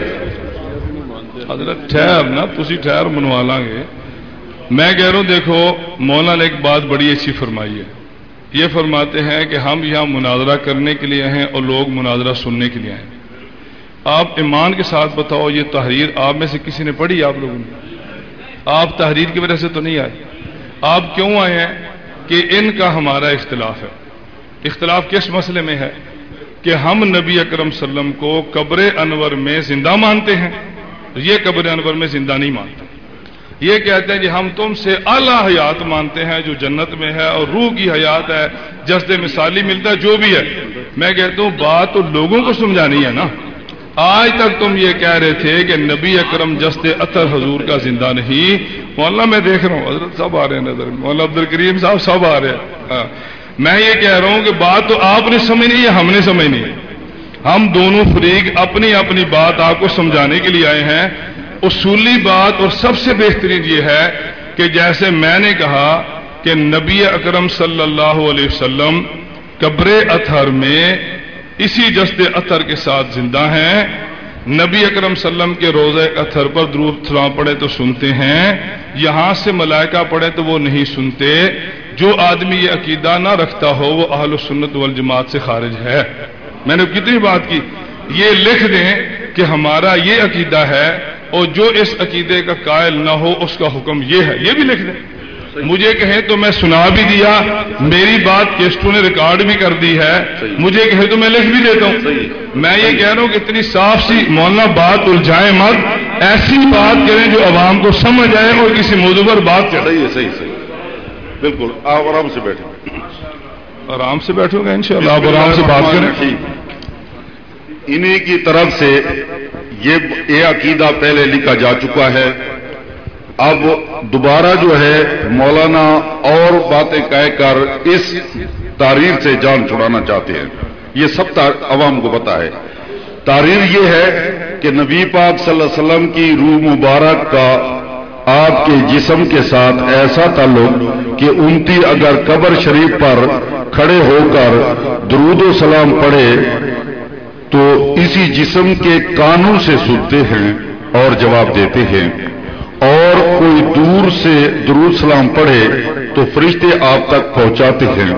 Speaker 2: حضرت ٹھہر نا تسی ٹھہر منوا لاں گے، میں کہہ رہا ہوں دیکھو مولانا نے ایک بات بڑی اچھی فرمائی ہے، یہ فرماتے ہیں کہ ہم یہاں مناظرہ کرنے کے لیے ہیں اور لوگ مناظرہ سننے کے لیے ہیں۔ آپ ایمان کے ساتھ بتاؤ یہ تحریر آپ میں سے کسی نے پڑھی؟ آپ لوگوں نے؟ آپ تحریر کی وجہ سے تو نہیں آئے، آپ کیوں آئے ہیں؟ کہ ان کا ہمارا اختلاف ہے۔ اختلاف کس مسئلے میں ہے؟ کہ ہم نبی اکرم صلی اللہ علیہ وسلم کو قبر انور میں زندہ مانتے ہیں، یہ قبر انور میں زندہ نہیں مانتے، یہ کہتے ہیں کہ ہم تم سے اعلیٰ حیات مانتے ہیں جو جنت میں ہے اور روح کی حیات ہے، جسد مثالی ملتا ہے، جو بھی ہے۔ میں کہتا ہوں بات تو لوگوں کو سمجھانی ہے نا۔ آج تک تم یہ کہہ رہے تھے کہ نبی اکرم جسد اطہر حضور کا زندہ نہیں۔ مولانا میں دیکھ رہا ہوں حضرت سب آ رہے ہیں نظر، مولانا عبد الکریم صاحب سب آ رہے ہیں، ہاں میں یہ کہہ رہا ہوں کہ بات تو آپ نے سمجھنی ہے، ہم نے سمجھنی ہے۔ ہم دونوں فریق اپنی اپنی بات آپ کو سمجھانے کے لیے آئے ہیں۔ اصولی بات اور سب سے بہترین یہ ہے کہ جیسے میں نے کہا کہ نبی اکرم صلی اللہ علیہ وسلم قبر اطہر میں اسی جسد اطہر کے ساتھ زندہ ہیں، نبی اکرم صلی اللہ علیہ وسلم کے روضہ اطہر پر درود سلام پڑھے تو سنتے ہیں، یہاں سے ملائکہ پڑھے تو وہ نہیں سنتے۔ جو آدمی یہ عقیدہ نہ رکھتا ہو وہ اہل السنت والجماعت سے خارج ہے۔ میں نے کتنی بات کی، یہ لکھ دیں کہ ہمارا یہ عقیدہ ہے اور جو اس عقیدے کا قائل نہ ہو اس کا حکم یہ ہے، یہ بھی لکھ دیں۔ مجھے کہیں تو میں سنا بھی دیا، میری بات کیسٹوں نے ریکارڈ بھی کر دی ہے، مجھے کہیں تو میں لکھ بھی دیتا ہوں۔ میں یہ کہہ رہا ہوں کہ اتنی صاف سی مولانا بات الجھائیں مت، ایسی بات کریں جو عوام کو سمجھ آئے اور کسی موضوع پر بات کریں۔
Speaker 5: صحیح ہے، صحیح صحیح بالکل، آپ آرام سے بیٹھیں،
Speaker 2: آرام سے بیٹھو گے انشاءاللہ، آپ آرام سے بات کریں۔
Speaker 5: انہی کی طرف سے یہ یہ عقیدہ پہلے لکھا جا چکا ہے، اب دوبارہ جو ہے مولانا اور باتیں کہہ کر اس تحریر سے جان چھڑانا چاہتے ہیں۔ یہ سب عوام کو پتا ہے۔ تحریر یہ ہے کہ نبی پاک صلی اللہ علیہ وسلم کی روح مبارک کا آپ کے جسم کے ساتھ ایسا تعلق کہ امتی اگر قبر شریف پر کھڑے ہو کر درود و سلام پڑھے تو اسی جسم کے کانوں سے سنتے ہیں اور جواب دیتے ہیں، اور کوئی دور سے درود سلام پڑھے تو فرشتے آپ تک پہنچاتے ہیں۔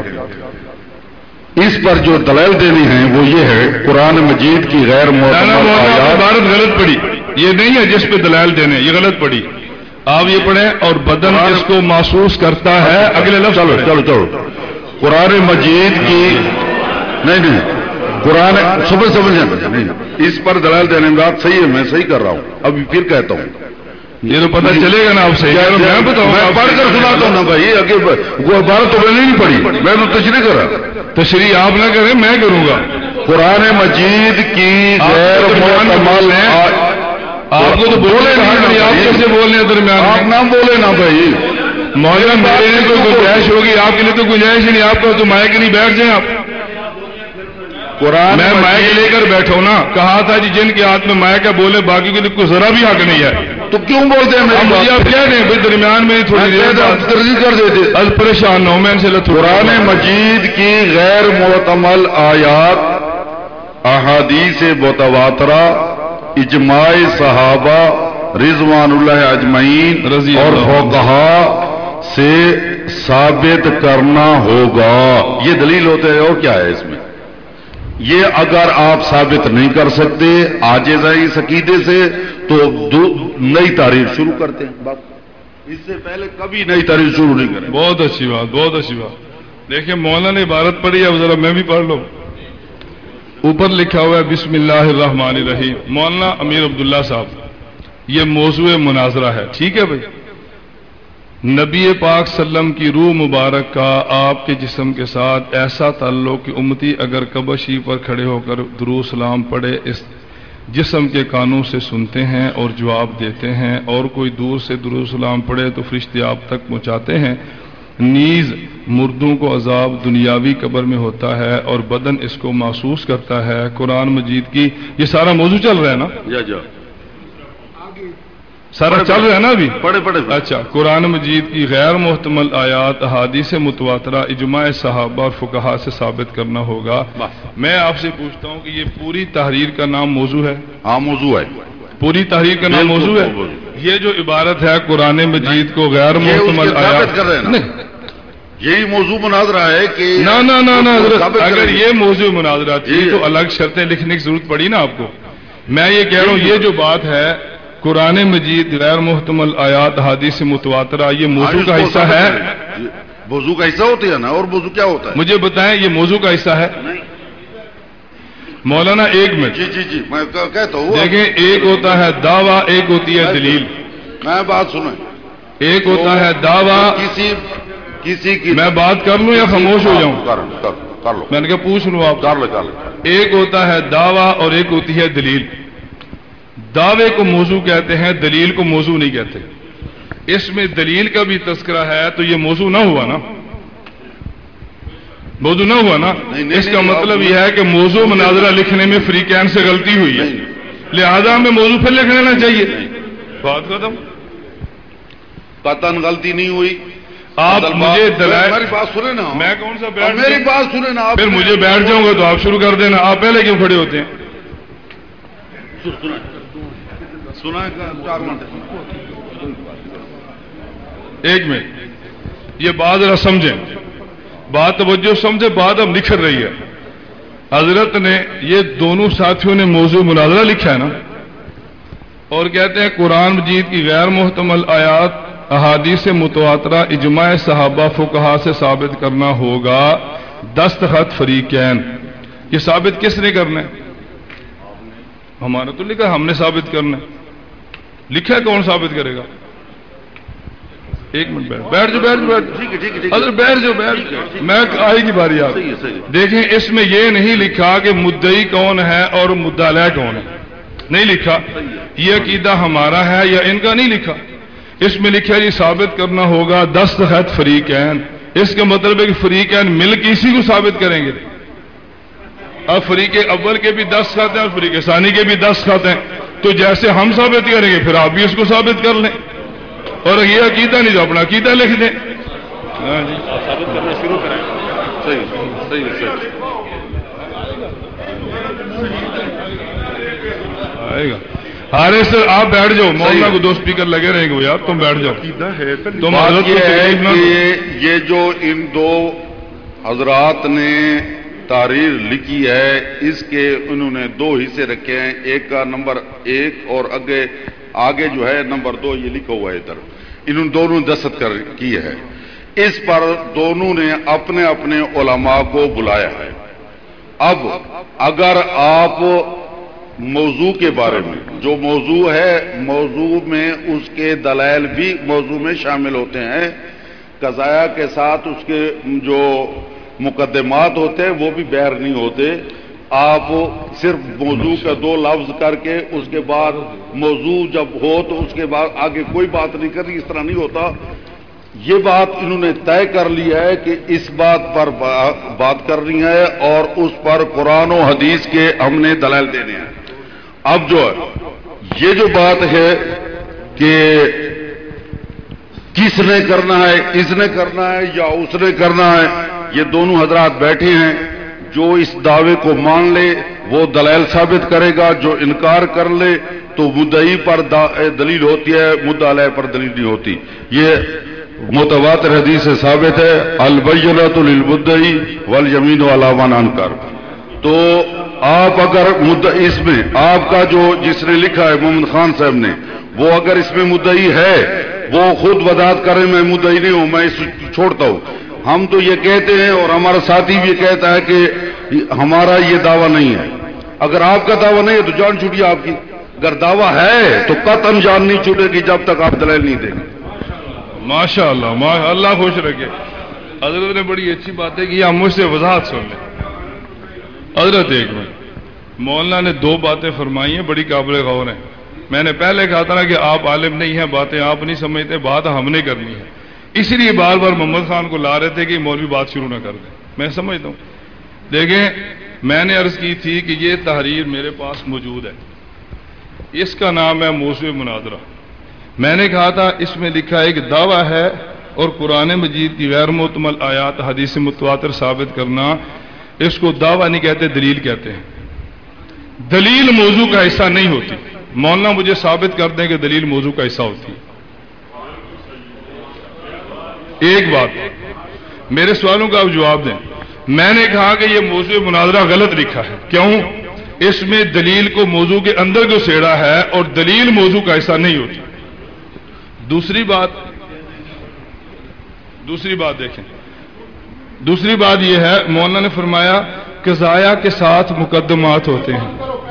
Speaker 5: اس پر جو دلائل دینی ہیں وہ یہ ہے قرآن مجید کی غیر معتبر آیات۔
Speaker 2: عبارت غلط پڑھی، یہ نہیں ہے جس پہ دلائل دینے، یہ غلط پڑھی، آپ یہ پڑھیں اور بدن اس کو محسوس کرتا ہے۔ اگلے لفظ
Speaker 5: چلو چلو چلو قرآن مجید کی نہیں نہیں قرآن صبح سمجھیں نہیں، اس پر دلائل دینے میں بات صحیح ہے، میں صحیح کر رہا ہوں، ابھی پھر کہتا ہوں،
Speaker 2: یہ تو پتہ چلے گا نا آپ صحیح، میں بتاؤں
Speaker 5: میں پڑھ کر سناتا ہوں نا بھائی، آگے وہ عبارت تو میں نے نہیں پڑھی، میں نے تشریح کرا،
Speaker 2: تشریح آپ نہ کریں میں کروں گا۔
Speaker 5: قرآن مجید کی غیر معتبر
Speaker 2: آپ کو تو بولے نہیں، آپ کیسے بول رہے ہیں درمیان؟
Speaker 5: آپ نہ بولے نا بھائی،
Speaker 2: مولانا میرے لیے کوئی گنجائش ہوگی، آپ کے لیے تو گنجائش ہی نہیں، آپ کو تو مائک کے نہیں بیٹھ جائیں آپ۔
Speaker 5: قرآن
Speaker 2: میں مائک لے کر بیٹھو نا، کہا تھا جی جن کے ہاتھ میں مائک ہے بولے، باقی کے لیے کوئی ذرا بھی حق نہیں ہے،
Speaker 5: تو کیوں بولتے ہیں؟
Speaker 2: مجھے آپ کہہ دیں بھائی درمیان میں تھوڑی دیر
Speaker 5: ترجیح کر دیتے،
Speaker 2: اب پریشان نہ ہو میں ان سے لطف۔
Speaker 5: قرآن مجید کی غیر معتمل آیات احادیث متواترہ اجماع صحابہ رضوان اللہ اجمعین اور فقہا سے ثابت کرنا ہوگا، یہ دلیل ہوتے ہیں۔ اور کیا ہے اس میں؟ یہ اگر آپ ثابت نہیں کر سکتے عاجز ہیں اس عقیدے سے تو نئی تاریخ شروع کرتے ہیں، بس اس سے پہلے کبھی نئی تاریخ شروع نہیں کریں۔
Speaker 2: بہت اچھی بات، بہت اچھی بات۔ دیکھیں مولانا نے عبارت پڑھی ہے، ذرا میں بھی پڑھ لوں. اوپر لکھا ہوا ہے بسم اللہ الرحمن الرحیم. مولانا امیر عبداللہ صاحب، یہ موضوع مناظرہ ہے، ٹھیک ہے بھائی. نبی پاک سلم کی روح مبارک کا آپ کے جسم کے ساتھ ایسا تعلق کہ امتی اگر قبر شریف پر کھڑے ہو کر درود سلام پڑھے اس جسم کے کانوں سے سنتے ہیں اور جواب دیتے ہیں، اور کوئی دور سے درود سلام پڑھے تو فرشتے آپ تک پہنچاتے ہیں. نیز مردوں کو عذاب دنیاوی قبر میں ہوتا ہے اور بدن اس کو محسوس کرتا ہے. قرآن مجید کی یہ سارا موضوع چل رہا ہے نا؟
Speaker 5: جا جا
Speaker 2: سارا چل رہا ہے نا ابھی؟
Speaker 5: پڑھے پڑھے.
Speaker 2: اچھا، قرآن مجید کی غیر محتمل آیات احادیث متواترہ اجماع صحابہ اور فقہا سے ثابت کرنا ہوگا. میں آپ سے پوچھتا ہوں کہ یہ پوری تحریر کا نام موضوع ہے؟
Speaker 5: ہاں موضوع ہے.
Speaker 2: پوری تحریر کا نام موضوع ہے. یہ جو عبارت ہے قرآن مجید کو غیر محتمل آیات
Speaker 5: کر رہے ہیں نا، یہی موضوع مناظرہ ہے کہ
Speaker 2: نہ نہ نہ نہ اگر یہ موضوع مناظرہ تھی تو الگ شرطیں لکھنے کی ضرورت پڑی نا آپ کو. میں یہ کہہ رہا ہوں یہ جو بات ہے قرآن مجید غیر محتمل آیات حدیث متواترہ یہ موضوع کا حصہ ہے.
Speaker 5: موضوع کا حصہ ہوتی ہے نا، اور موضوع کیا ہوتا ہے؟
Speaker 2: مجھے بتائیں یہ موضوع کا حصہ ہے؟ مولانا ایک منٹ.
Speaker 5: جی جی جی میں کہتا ہوں.
Speaker 2: دیکھیں ایک ہوتا ہے دعویٰ، ایک ہوتی ہے دلیل.
Speaker 5: میں بات سنیں.
Speaker 2: ایک ہوتا ہے دعویٰ.
Speaker 5: کسی کسی کی
Speaker 2: میں بات کر لوں یا خاموش ہو جاؤں؟
Speaker 5: کر لو.
Speaker 2: میں نے کہا پوچھ لوں آپ.
Speaker 5: کر لو کر لو.
Speaker 2: ایک ہوتا ہے دعویٰ اور ایک ہوتی ہے دلیل. دعوے کو موضوع کہتے ہیں، دلیل کو موضوع نہیں کہتے. اس میں دلیل کا بھی تذکرہ ہے تو یہ موضوع نہ ہوا نا، موضوع نہ ہوا نا. اس کا مطلب یہ ہے کہ موضوع مناظرہ لکھنے میں فریقین سے غلطی ہوئی ہے، لہذا ہمیں موضوع پھر لکھ لینا چاہیے. بات ختم.
Speaker 5: قطعاً غلطی نہیں ہوئی.
Speaker 2: آپ مجھے دلائل.
Speaker 5: میری بات سنیں نا.
Speaker 2: میں کون سا بیٹھ
Speaker 5: میری بات سنیں نا.
Speaker 2: پھر مجھے بیٹھ جاؤں گا تو آپ شروع کر دینا. آپ پہلے کیوں کھڑے ہوتے ہیں؟
Speaker 5: سنا چار منٹ.
Speaker 2: ایک منٹ یہ بات ذرا سمجھیں، بات توجہ سمجھے، بات اب نکھر رہی ہے. حضرت نے یہ دونوں ساتھیوں نے موضوع مناظرہ لکھا ہے نا، اور کہتے ہیں قرآن مجید کی غیر محتمل آیات احادیث متواترہ اجماع صحابہ فقہا سے ثابت کرنا ہوگا. دستخط فریقین. یہ ثابت کس نے کرنا ہے؟ ہمارا تو لکھا ہم نے ثابت کرنا ہے. لکھا ہے کون ثابت کرے گا؟ ایک منٹ بیٹھ بیٹھ جو بیٹھ بیٹھ اگر بیٹھ جو بیٹھ میں آئے گی باری. آپ دیکھیں اس میں یہ نہیں لکھا کہ مدعی کون ہے اور مدعا علیہ کون ہے، نہیں لکھا. یہ عقیدہ ہمارا ہے یا ان کا نہیں لکھا. اس میں لکھا یہ ثابت کرنا ہوگا دستخط فریقین. اس کا مطلب ہے کہ فریقین مل کے اسی کو ثابت کریں گے. اب فریق اول کے بھی دستخط ہیں اور فریق ثانی کے بھی دستخط ہیں، تو جیسے ہم ثابت کریں گے پھر آپ بھی اس کو ثابت کر لیں. اور یہ عقیدہ نہیں تو اپنا عقیدہ لکھ دیں. ہاں جی ثابت کرنا شروع کریں.
Speaker 5: صحیح صحیح صحیح
Speaker 2: آئے گا. ہارے سر آپ بیٹھ جاؤ، مولانا کو دو اسپیکر لگے رہیں گے یار، تم بیٹھ جاؤ. تم
Speaker 5: بات یہ ہے کہ یہ جو ان دو حضرات نے تحریر لکھی ہے اس کے انہوں نے دو حصے رکھے ہیں. ایک کا نمبر ایک اور آگے آگے جو ہے نمبر دو یہ لکھا ہوا ہے ادھر. انہوں نے دونوں دستخط کر کی ہے. اس پر دونوں نے اپنے اپنے علماء کو بلایا ہے. اب اگر آپ موضوع کے بارے میں جو موضوع ہے موضوع میں اس کے دلائل بھی موضوع میں شامل ہوتے ہیں، قضایا کے ساتھ اس کے جو مقدمات ہوتے ہیں وہ بھی بہر نہیں ہوتے. آپ صرف موضوع کا دو لفظ کر کے اس کے بعد موضوع جب ہو تو اس کے بعد آگے کوئی بات نہیں کرنی، اس طرح نہیں ہوتا. یہ بات انہوں نے طے کر لی ہے کہ اس بات پر بات کرنی ہے اور اس پر قرآن و حدیث کے ہم نے دلائل دینے ہیں. اب جو ہے یہ جو بات ہے کہ کس نے کرنا ہے، اس نے کرنا ہے یا اس نے کرنا ہے، یہ دونوں حضرات بیٹھے ہیں. جو اس دعوے کو مان لے وہ دلائل ثابت کرے گا، جو انکار کر لے تو مدعی پر دلیل ہوتی ہے، مدعا علیہ پر دلیل نہیں ہوتی. یہ متواتر حدیث سے ثابت ہے البینۃ للمدعی والیمین علی من انکر. تو آپ اگر مدعی اس میں آپ کا جو جس نے لکھا ہے محمد خان صاحب نے، وہ اگر اس میں مدعی ہے وہ خود وضاحت کرے میں مدعی نہیں ہوں، میں اس چھوڑتا ہوں. ہم تو یہ کہتے ہیں اور ہمارا ساتھی بھی یہ کہتا ہے کہ ہمارا یہ دعویٰ نہیں ہے. اگر آپ کا دعویٰ نہیں ہے تو جان چھوٹیے آپ کی. اگر دعویٰ ہے تو قطعاً جان نہیں چھوٹے گی جب تک آپ دلائل نہیں دیں گے.
Speaker 2: ماشاء اللہ, اللہ خوش رکھے. حضرت نے بڑی اچھی باتیں کی, ہم مجھ سے وضاحت سن لیں. حضرت ایک منٹ, مولانا نے دو باتیں فرمائی ہیں بڑی قابل غور ہیں. میں نے پہلے کہا تھا نا کہ آپ عالم نہیں ہیں, باتیں آپ نہیں سمجھتے, بات ہم نے کرنی ہے. اسی لیے بار بار محمد خان کو لا رہے تھے کہ مولوی بات شروع نہ کر دیں. میں سمجھتا ہوں. دیکھیں, میں نے عرض کی تھی کہ یہ تحریر میرے پاس موجود ہے, اس کا نام ہے موضوع مناظرہ. میں نے کہا تھا اس میں لکھا ایک دعویٰ ہے اور قرآن مجید کی غیر محتمل آیات حدیث متواتر ثابت کرنا, اس کو دعویٰ نہیں کہتے, دلیل کہتے ہیں. دلیل موضوع کا حصہ نہیں ہوتی. مولانا مجھے ثابت کر دیں کہ دلیل موضوع کا حصہ ہوتی ہے. ایک بات, میرے سوالوں کا آپ جواب دیں. میں نے کہا کہ یہ موضوع مناظرہ غلط لکھا ہے. کیوں؟ اس میں دلیل کو موضوع کے اندر کو سیڑا ہے اور دلیل موضوع کا حصہ نہیں ہوتی. دوسری بات دوسری بات دیکھیں, دوسری بات یہ ہے, مولانا نے فرمایا قضایا کے ساتھ مقدمات ہوتے ہیں.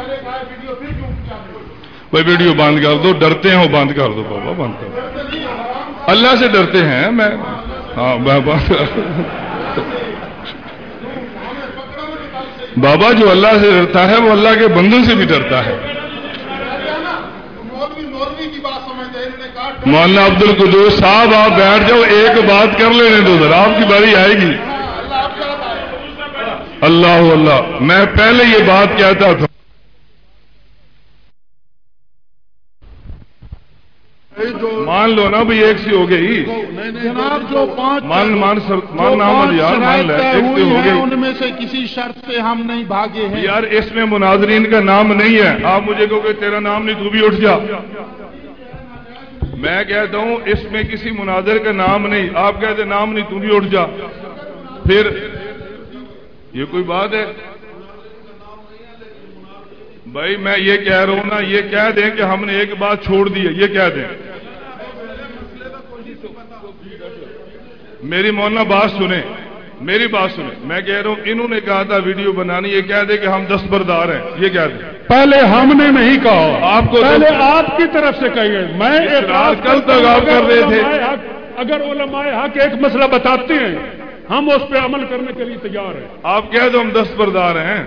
Speaker 2: بھائی ویڈیو بند کر دو, ڈرتے ہیں وہ بند کر دو. بابا بند کر دو, اللہ سے ڈرتے ہیں. میں ہاں بابا بابا جو اللہ سے ڈرتا ہے وہ اللہ کے بندوں سے بھی ڈرتا ہے. مولانا عبد القدوس صاحب آپ بیٹھ جاؤ, ایک بات کر لینے دو ذرا, آپ کی باری آئے گی. اللہ اللہ, میں پہلے یہ بات کہتا تھا. مان لو نا بھائی ایک سی ہو گئی.
Speaker 4: جناب جو پانچ
Speaker 2: مان مان سر مان نام یار مان لے, ایک سی ہو گئی.
Speaker 4: ان میں سے کسی شرط سے ہم نہیں بھاگے ہیں.
Speaker 2: یار اس میں مناظرین کا نام نہیں ہے. آپ مجھے کہو کہ تیرا نام نہیں, تو بھی اٹھ جا. میں کہتا ہوں اس میں کسی مناظر کا نام نہیں, آپ کہتے نام نہیں, تو بھی اٹھ جا. پھر یہ کوئی بات ہے بھائی؟ میں یہ کہہ رہا ہوں نا, یہ کہہ دیں کہ ہم نے ایک بات چھوڑ دی ہے, یہ کہہ دیں. میری مولانا بات سنیں, میری بات سنیں. میں کہہ رہا ہوں انہوں نے کہا تھا ویڈیو بنانی, یہ کہہ دیں کہ ہم دستبردار ہیں, یہ کہہ دیں.
Speaker 6: پہلے ہم نے نہیں کہا,
Speaker 2: آپ کو
Speaker 6: پہلے آپ کی طرف سے کہیے. میں
Speaker 2: کل تک آپ کر رہے تھے.
Speaker 6: اگر علماء حق ایک مسئلہ بتاتے ہیں ہم اس پہ عمل کرنے کے لیے تیار ہیں.
Speaker 2: آپ کہہ دو ہم دستبردار ہیں.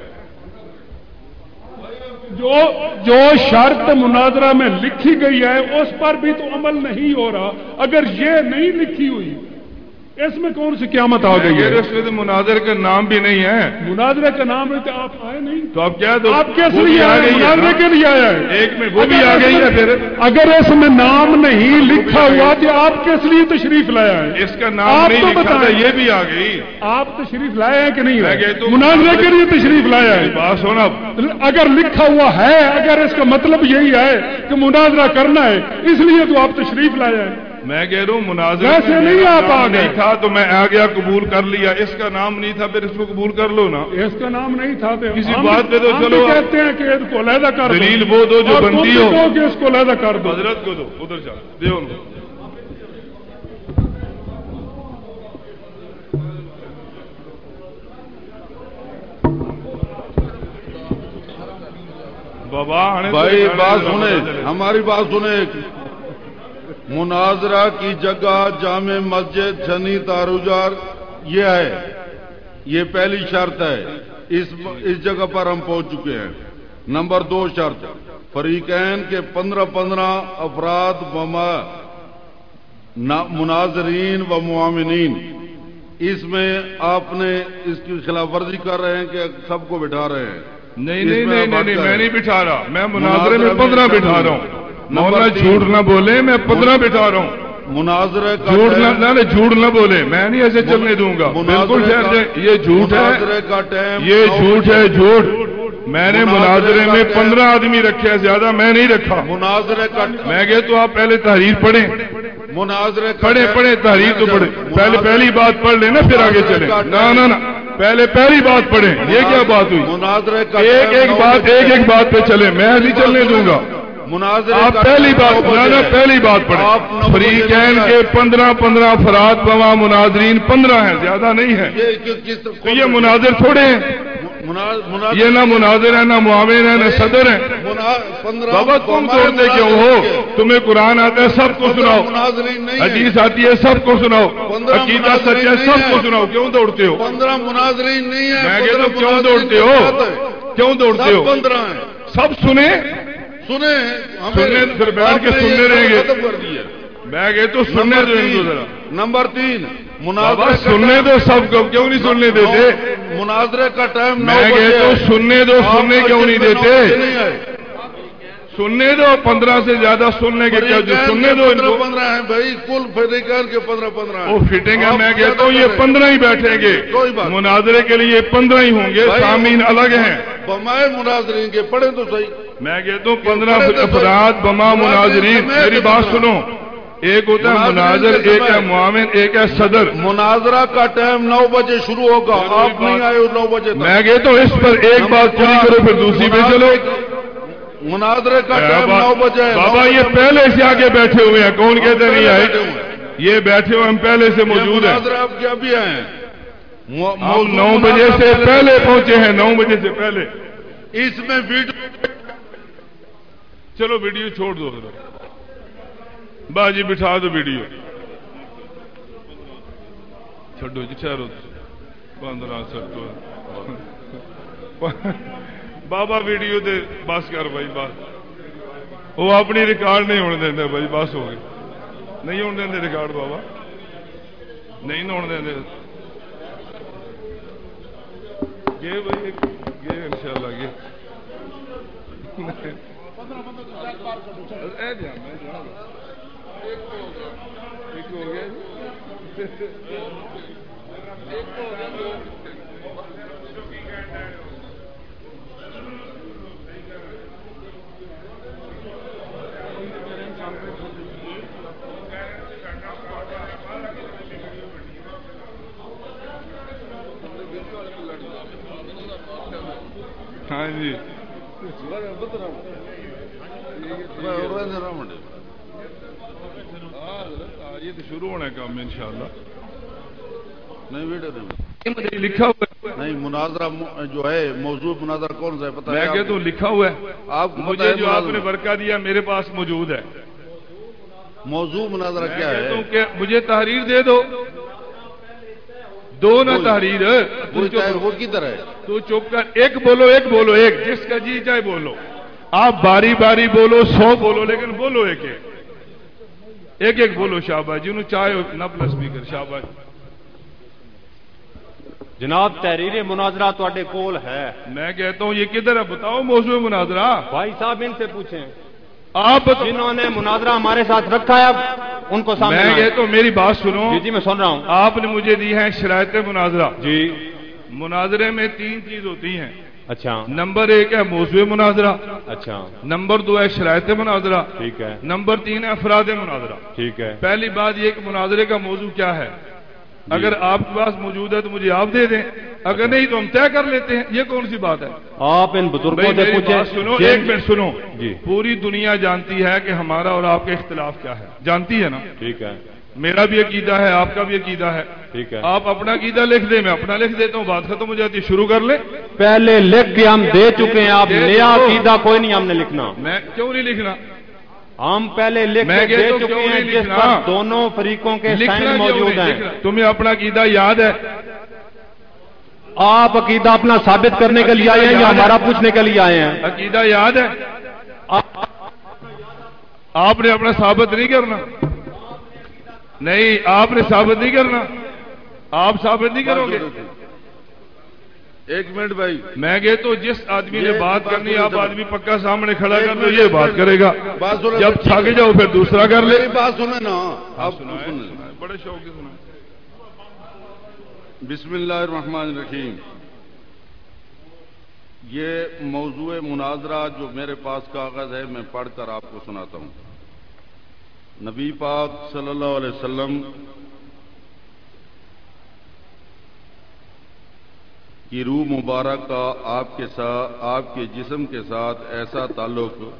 Speaker 6: جو جو شرط مناظرہ میں لکھی گئی ہے اس پر بھی تو عمل نہیں ہو رہا. اگر یہ نہیں لکھی ہوئی اس میں کون سی قیامت آ گئی ہے؟
Speaker 2: اس میں تو مناظر کا نام بھی نہیں ہے.
Speaker 6: مناظرے کا نام ہے تو آپ آئے نہیں,
Speaker 2: تو آپ کیا دو
Speaker 6: آپ کیس لیے آئے؟ مناظرے کے لیے آیا ہے.
Speaker 2: ایک میں وہ بھی آ گئی ہے. پھر
Speaker 6: اگر اس میں نام نہیں لکھا ہوا تو آپ کس لیے تشریف لایا ہے؟
Speaker 2: اس کا نام نہیں لکھا تھا, یہ بھی آ گئی.
Speaker 6: آپ تشریف لائے ہیں کہ نہیں لائے؟ مناظرے کے لیے تشریف لایا ہے.
Speaker 2: بات سونا,
Speaker 6: اگر لکھا ہوا ہے, اگر اس کا مطلب یہی ہے کہ مناظرہ کرنا ہے, اس لیے تو آپ تشریف لایا ہے.
Speaker 2: میں کہہ رہا ہوں مناظرہ
Speaker 6: ویسے نہیں آپ آ گئے
Speaker 2: تھا تو میں آ گیا, قبول کر لیا. اس کا نام نہیں تھا, پھر اس کو قبول کر لو نا.
Speaker 6: اس کا نام نہیں تھا تو
Speaker 2: کسی بات پہ تو چلو
Speaker 6: کہتے ہیں کہ اس کو علیحدہ کر دو.
Speaker 2: دلیل وہ دو جو بنتی ہو
Speaker 6: کہ اس کو علیحدہ کر دو.
Speaker 2: حضرت کو دو, ادھر جا دے ان کو. بابا
Speaker 5: بھائی بات سنیں, ہماری بات سنیں. مناظرہ کی جگہ جامع مسجد چھنی تاروجار یہ ہے, یہ پہلی شرط ہے. اس اس جگہ پر ہم پہنچ چکے ہیں. نمبر دو شرط, فریقین کے پندرہ پندرہ افراد مناظرین و معاونین. اس میں آپ نے اس کی خلاف ورزی کر رہے ہیں کہ سب کو بٹھا رہے ہیں.
Speaker 2: نہیں نہیں نہیں نہیں, میں نہیں بٹھا رہا. میں مناظرے میں پندرہ بٹھا رہا ہوں. مولانا جھوٹ نہ بولے, میں پندرہ بٹھا رہا ہوں.
Speaker 5: مناظرے
Speaker 2: جھوٹ نہ جھوٹ نہ بولے, میں نہیں ایسے چلنے دوں گا. بالکل یہ جھوٹ ہے, یہ جھوٹ ہے, جھوٹ. میں نے مناظرے میں پندرہ آدمی رکھے, زیادہ میں نہیں رکھا.
Speaker 5: مناظرے کا
Speaker 2: میں کہ تو آپ پہلے تحریر پڑھیں.
Speaker 5: مناظرے
Speaker 2: پڑھے پڑھے تحریر تو پڑھے. پہلے پہلی بات پڑھ لیں نا, پھر آگے چلیں. نہ نہ نہ, پہلے پہلی بات پڑھیں. یہ کیا بات ہوئی؟
Speaker 5: مناظرے کا
Speaker 2: ایک ایک بات ایک ایک بات پہ چلیں, میں نہیں چلنے دوں گا.
Speaker 5: मुनाज़रे
Speaker 2: आप
Speaker 5: का
Speaker 2: पहली
Speaker 5: टाइम
Speaker 2: बात
Speaker 5: नौ बजे
Speaker 2: ना
Speaker 5: है।
Speaker 2: पहली बात
Speaker 5: आप
Speaker 2: पढ़े
Speaker 5: नौ बजे
Speaker 2: फरीकैन
Speaker 5: नहीं
Speaker 2: के
Speaker 5: आए।
Speaker 2: पंद्रह पंद्रह अफराद बवा मुनाजरीन पंद्रह हैं, ज्यादा नहीं है।
Speaker 5: ये कि- किस
Speaker 2: तो ये मुनाजिर थोड़े हैं,
Speaker 5: मुना- मुना-
Speaker 2: ये ना मुनाजिर है, ना मुआविन है, ना सदर है।
Speaker 5: मुना- पंद्रह
Speaker 2: बाबा तुम
Speaker 5: हमारे
Speaker 2: दौड़ते क्यों
Speaker 5: मुनाज़रीन
Speaker 2: हो?
Speaker 5: के-
Speaker 2: तुम्हें कुरान आता है, सबको
Speaker 5: पंद्रह
Speaker 2: सुनाओ।
Speaker 5: मुनाज़रीन नहीं है।
Speaker 2: हदीस आती है, सबको सुनाओ।
Speaker 5: पंद्रह
Speaker 2: अकीदा सच
Speaker 5: मुनाज़रीन
Speaker 2: है,
Speaker 5: नहीं
Speaker 2: सबको
Speaker 5: है।
Speaker 2: सुनाओ। क्यों दौड़ते हो?
Speaker 5: पंद्रह मुनाज़रीन नहीं है।
Speaker 2: मैं कहता
Speaker 5: पंद्रह
Speaker 2: हूं, क्यों
Speaker 5: मुनाज़रीन
Speaker 2: दौड़ते
Speaker 5: के
Speaker 2: हो?
Speaker 5: साथ है।
Speaker 2: क्यों दौड़ते
Speaker 5: सब
Speaker 2: हो?
Speaker 5: पंद्रह हैं।
Speaker 2: सब सुने
Speaker 5: सुने
Speaker 2: सुनने फिर बैठ के
Speaker 5: आपने ये
Speaker 2: सुनने रहेंगे।
Speaker 5: खत्म कर दिया।
Speaker 2: मैं कह तो सुनने
Speaker 5: नंबर
Speaker 2: दो इनको
Speaker 5: तीन-
Speaker 2: जरा।
Speaker 5: नंबर तीन
Speaker 2: बाबा
Speaker 5: मुनाज़रे का
Speaker 2: सुनने
Speaker 5: टाइम-
Speaker 2: दो सबको, क्यों नहीं सुनने देते?
Speaker 5: नौ- मुनाज़रे का टाइम नौ
Speaker 2: मैं
Speaker 5: बजे
Speaker 2: कह तो
Speaker 5: है।
Speaker 2: सुनने दो,
Speaker 5: आप
Speaker 2: सुनने क्यों
Speaker 5: मस्जिद
Speaker 2: नहीं
Speaker 5: में नौ बजे
Speaker 2: देते?
Speaker 5: नहीं आए।
Speaker 2: सुनने दो, पंद्रह से ज्यादा सुनने के क्या, जो
Speaker 5: फरीकैन
Speaker 2: सुनने
Speaker 5: के
Speaker 2: दो
Speaker 5: पंद्रह
Speaker 2: इनको।
Speaker 5: पंद्रह है भाई, कुल फरीकैन के पंद्रह पंद्रह
Speaker 2: वो फिटेंगे।
Speaker 5: आप
Speaker 2: मैं
Speaker 5: ज्यादा
Speaker 2: कहता हूँ ये
Speaker 5: करें।
Speaker 2: पंद्रह ही बैठेंगे।
Speaker 5: कोई बात।
Speaker 2: मुनाजरे के लिए पंद्रह ही होंगे,
Speaker 5: भाई,
Speaker 2: सामीन अलग हैं।
Speaker 5: बमाए मुनाजरीन के पढ़े तो सही।
Speaker 2: मैं कहता हूँ पंद्रह
Speaker 5: पढ़े तो सही।
Speaker 2: अफराद बमा मुनाजरीन।
Speaker 5: समेत
Speaker 2: मेरी बात
Speaker 5: पंद्रह।
Speaker 2: सुनो, एक होता है
Speaker 5: मुनाजरीन
Speaker 2: मुनाजर,
Speaker 5: के
Speaker 2: एक है
Speaker 5: समय।
Speaker 2: मुआविन, एक है सदर।
Speaker 5: मुनाजरा का टाइम नौ बजे शुरू होगा, आप नहीं आए हो नौ बजे तक।
Speaker 2: मैं कहता हूँ इस पर एक बात पूरी करो, फिर दूसरी पे चलो।
Speaker 5: मुनाजरे का टाइम
Speaker 2: बाबा,
Speaker 5: नौ बजे है।
Speaker 2: बाबा
Speaker 5: नौ
Speaker 2: ये
Speaker 5: बजे
Speaker 2: पहले से आके बैठे हुए हैं, कौन कहते नहीं आए?
Speaker 5: बैठे हुए हैं।
Speaker 2: ये बैठे हुए हम पहले से मौजूद हैं।
Speaker 5: मुनाजरे आप क्या भी आए हैं? मौ-
Speaker 2: हम
Speaker 5: मौजूद
Speaker 2: नौ बजे
Speaker 5: मुनाजरा
Speaker 2: से पहले पहुंचे हैं, नौ बजे से पहले।
Speaker 5: इसमें वीडियो
Speaker 2: चलो वीडियो छोड़ दो जरा, बाजी बिठा दो वीडियो। छोड़ो जी, ठहरो, पंद्रह सट्टो बाबा वीडियो दे बस कर भाई, बस। वो अपनी रिकॉर्ड नहीं होने देंगे भाई, बस हो गई। नहीं होने देंगे रिकॉर्ड बाबा, नहीं होने देंगे। ये भाई ये इंशाल्लाह ये ए ध्यान में एक हो गया हाँ जी। ये तो शुरू होना है काम इंशाल्लाह।
Speaker 5: नहीं वीडियो नहीं
Speaker 2: लिखा हुआ है,
Speaker 5: नहीं मुनाजरा मु- जो है मौजूद मुनाजरा कौन सा है पता है
Speaker 2: मैं कहता
Speaker 5: आपको?
Speaker 2: हूँ लिखा हुआ है।
Speaker 5: आपको पता
Speaker 2: मुझे
Speaker 5: है
Speaker 2: जो
Speaker 5: मुनाजरा?
Speaker 2: आपने वर्का दिया मेरे पास मौजूद है।
Speaker 5: मौजूद मुनाजरा
Speaker 2: मैं
Speaker 5: क्या
Speaker 2: कहता
Speaker 5: है?
Speaker 2: हूँ कि मुझे तहरीर दे दो, दो ना
Speaker 5: कोई-
Speaker 2: तहरीर। तू
Speaker 5: कोई चाहे
Speaker 2: चुप
Speaker 5: वो किधर है?
Speaker 2: तू चुप कर, एक बोलो एक बोलो एक, जिसका जी चाहे बोलो। आप बारी बारी बोलो, सौ बोलो, लेकिन बोलो एक एक एक एक बोलो। शाबाश जी, चाहे ना प्लस स्पीकर। शाबाश।
Speaker 3: जनाब तहरीर मुनाजरा ਤੁਹਾਡੇ ਕੋਲ है।
Speaker 2: मैं कहता हूँ ये किधर है, बताओ मौजूद मुनाजरा।
Speaker 3: भाई साहब इनसे पूछें,
Speaker 2: आप बताओ।
Speaker 3: जिन्होंने मुनाजरा हमारे साथ रखा है अब उनको सामने
Speaker 2: मैं
Speaker 3: लाएं।
Speaker 2: कहता हूँ मेरी बात सुनो।
Speaker 3: जी जी मैं सुन रहा हूँ।
Speaker 2: आपने मुझे दी है शरायत मुनाजरा।
Speaker 3: जी
Speaker 2: मुनाजरे में तीन चीज होती हैं।
Speaker 3: अच्छा
Speaker 2: नंबर एक है मौजूद मुनाजरा,
Speaker 3: अच्छा
Speaker 2: नंबर दो है शरायत मुनाजरा,
Speaker 3: ठीक है
Speaker 2: नंबर तीन है अफराद मुनाजरा।
Speaker 3: ठीक है
Speaker 2: पहली बात ये कि मुनाजरे का मौजू क्या है। अगर आपके पास मौजूद है तो मुझे आप दे दें, अगर नहीं तो हम तय कर लेते हैं। ये कौन सी बात है?
Speaker 3: आप इन बुजुर्गों
Speaker 2: भाई
Speaker 3: से
Speaker 2: मेरी
Speaker 3: पूछें।
Speaker 2: बात सुनो,
Speaker 3: जिन-
Speaker 2: एक मिनट सुनो।
Speaker 3: जी
Speaker 2: पूरी दुनिया जानती है कि हमारा और आपका इख्तिलाफ क्या है, जानती है ना?
Speaker 3: ठीक है
Speaker 2: मेरा भी अकीदा है, आपका भी अकीदा है।
Speaker 3: ठीक है।
Speaker 2: आप अपना अकीदा लिख दे, मैं अपना लिख देता हूँ, बात खत्म हो जाती है। शुरू कर ले।
Speaker 3: पहले लिख के हम दे चुके हैं, आप
Speaker 2: दे
Speaker 3: नया
Speaker 2: दो।
Speaker 3: अकीदा कोई नहीं हमने लिखना।
Speaker 2: मैं क्यों नहीं लिखना?
Speaker 3: हम पहले लिख
Speaker 2: मैं
Speaker 3: के
Speaker 2: कहता
Speaker 3: दे
Speaker 2: हूं
Speaker 3: चुके
Speaker 2: क्यों
Speaker 3: हैं
Speaker 2: नहीं
Speaker 3: जिस
Speaker 2: लिखना?
Speaker 3: पर दोनों फरीकों के
Speaker 2: लिखना
Speaker 3: साइन
Speaker 2: क्यों
Speaker 3: मौजूद
Speaker 2: नहीं?
Speaker 3: हैं।
Speaker 2: लिखना। तुम्हें अपना अकीदा याद है?
Speaker 3: आप अकीदा अपना साबित करने के लिए आए हैं या हमारा पूछने के लिए आए हैं?
Speaker 2: अकीदा याद है? आपने अपना साबित नहीं करना। नहीं, आपने साबित नहीं करना। आप साबित नहीं करोगे।
Speaker 5: एक मिनट भाई,
Speaker 2: मैं कहता तो जिस आदमी ने
Speaker 5: ये
Speaker 2: बात
Speaker 5: बात
Speaker 2: करनी,
Speaker 5: सुनो
Speaker 2: आप
Speaker 5: जरा।
Speaker 2: आदमी पक्का सामने खड़ा
Speaker 5: एक
Speaker 2: कर दो,
Speaker 5: मिनट,
Speaker 2: ये
Speaker 5: एक
Speaker 2: बात
Speaker 5: मिनट।
Speaker 2: करेगा।
Speaker 5: बात सुनो,
Speaker 2: जब
Speaker 5: ठीक
Speaker 2: थक
Speaker 5: है।
Speaker 2: जाओ फिर दूसरा कर ले।
Speaker 5: मेरी बात सुने ना, आप
Speaker 2: सुनाए,
Speaker 5: सुने।
Speaker 2: सुनाए, बड़े शौक से सुनाए।
Speaker 5: बिस्मिल्लाहिर्रहमानिर्रहीम। ये मौजूए मुनाजरा जो मेरे पास कागज है, मैं पढ़कर आपको सुनाता हूँ। नबी पाक सल्लल्लाहु अलैहि वसल्लम की रूह मुबारक का आपके साथ, आपके जिस्म के साथ ऐसा ताल्लुक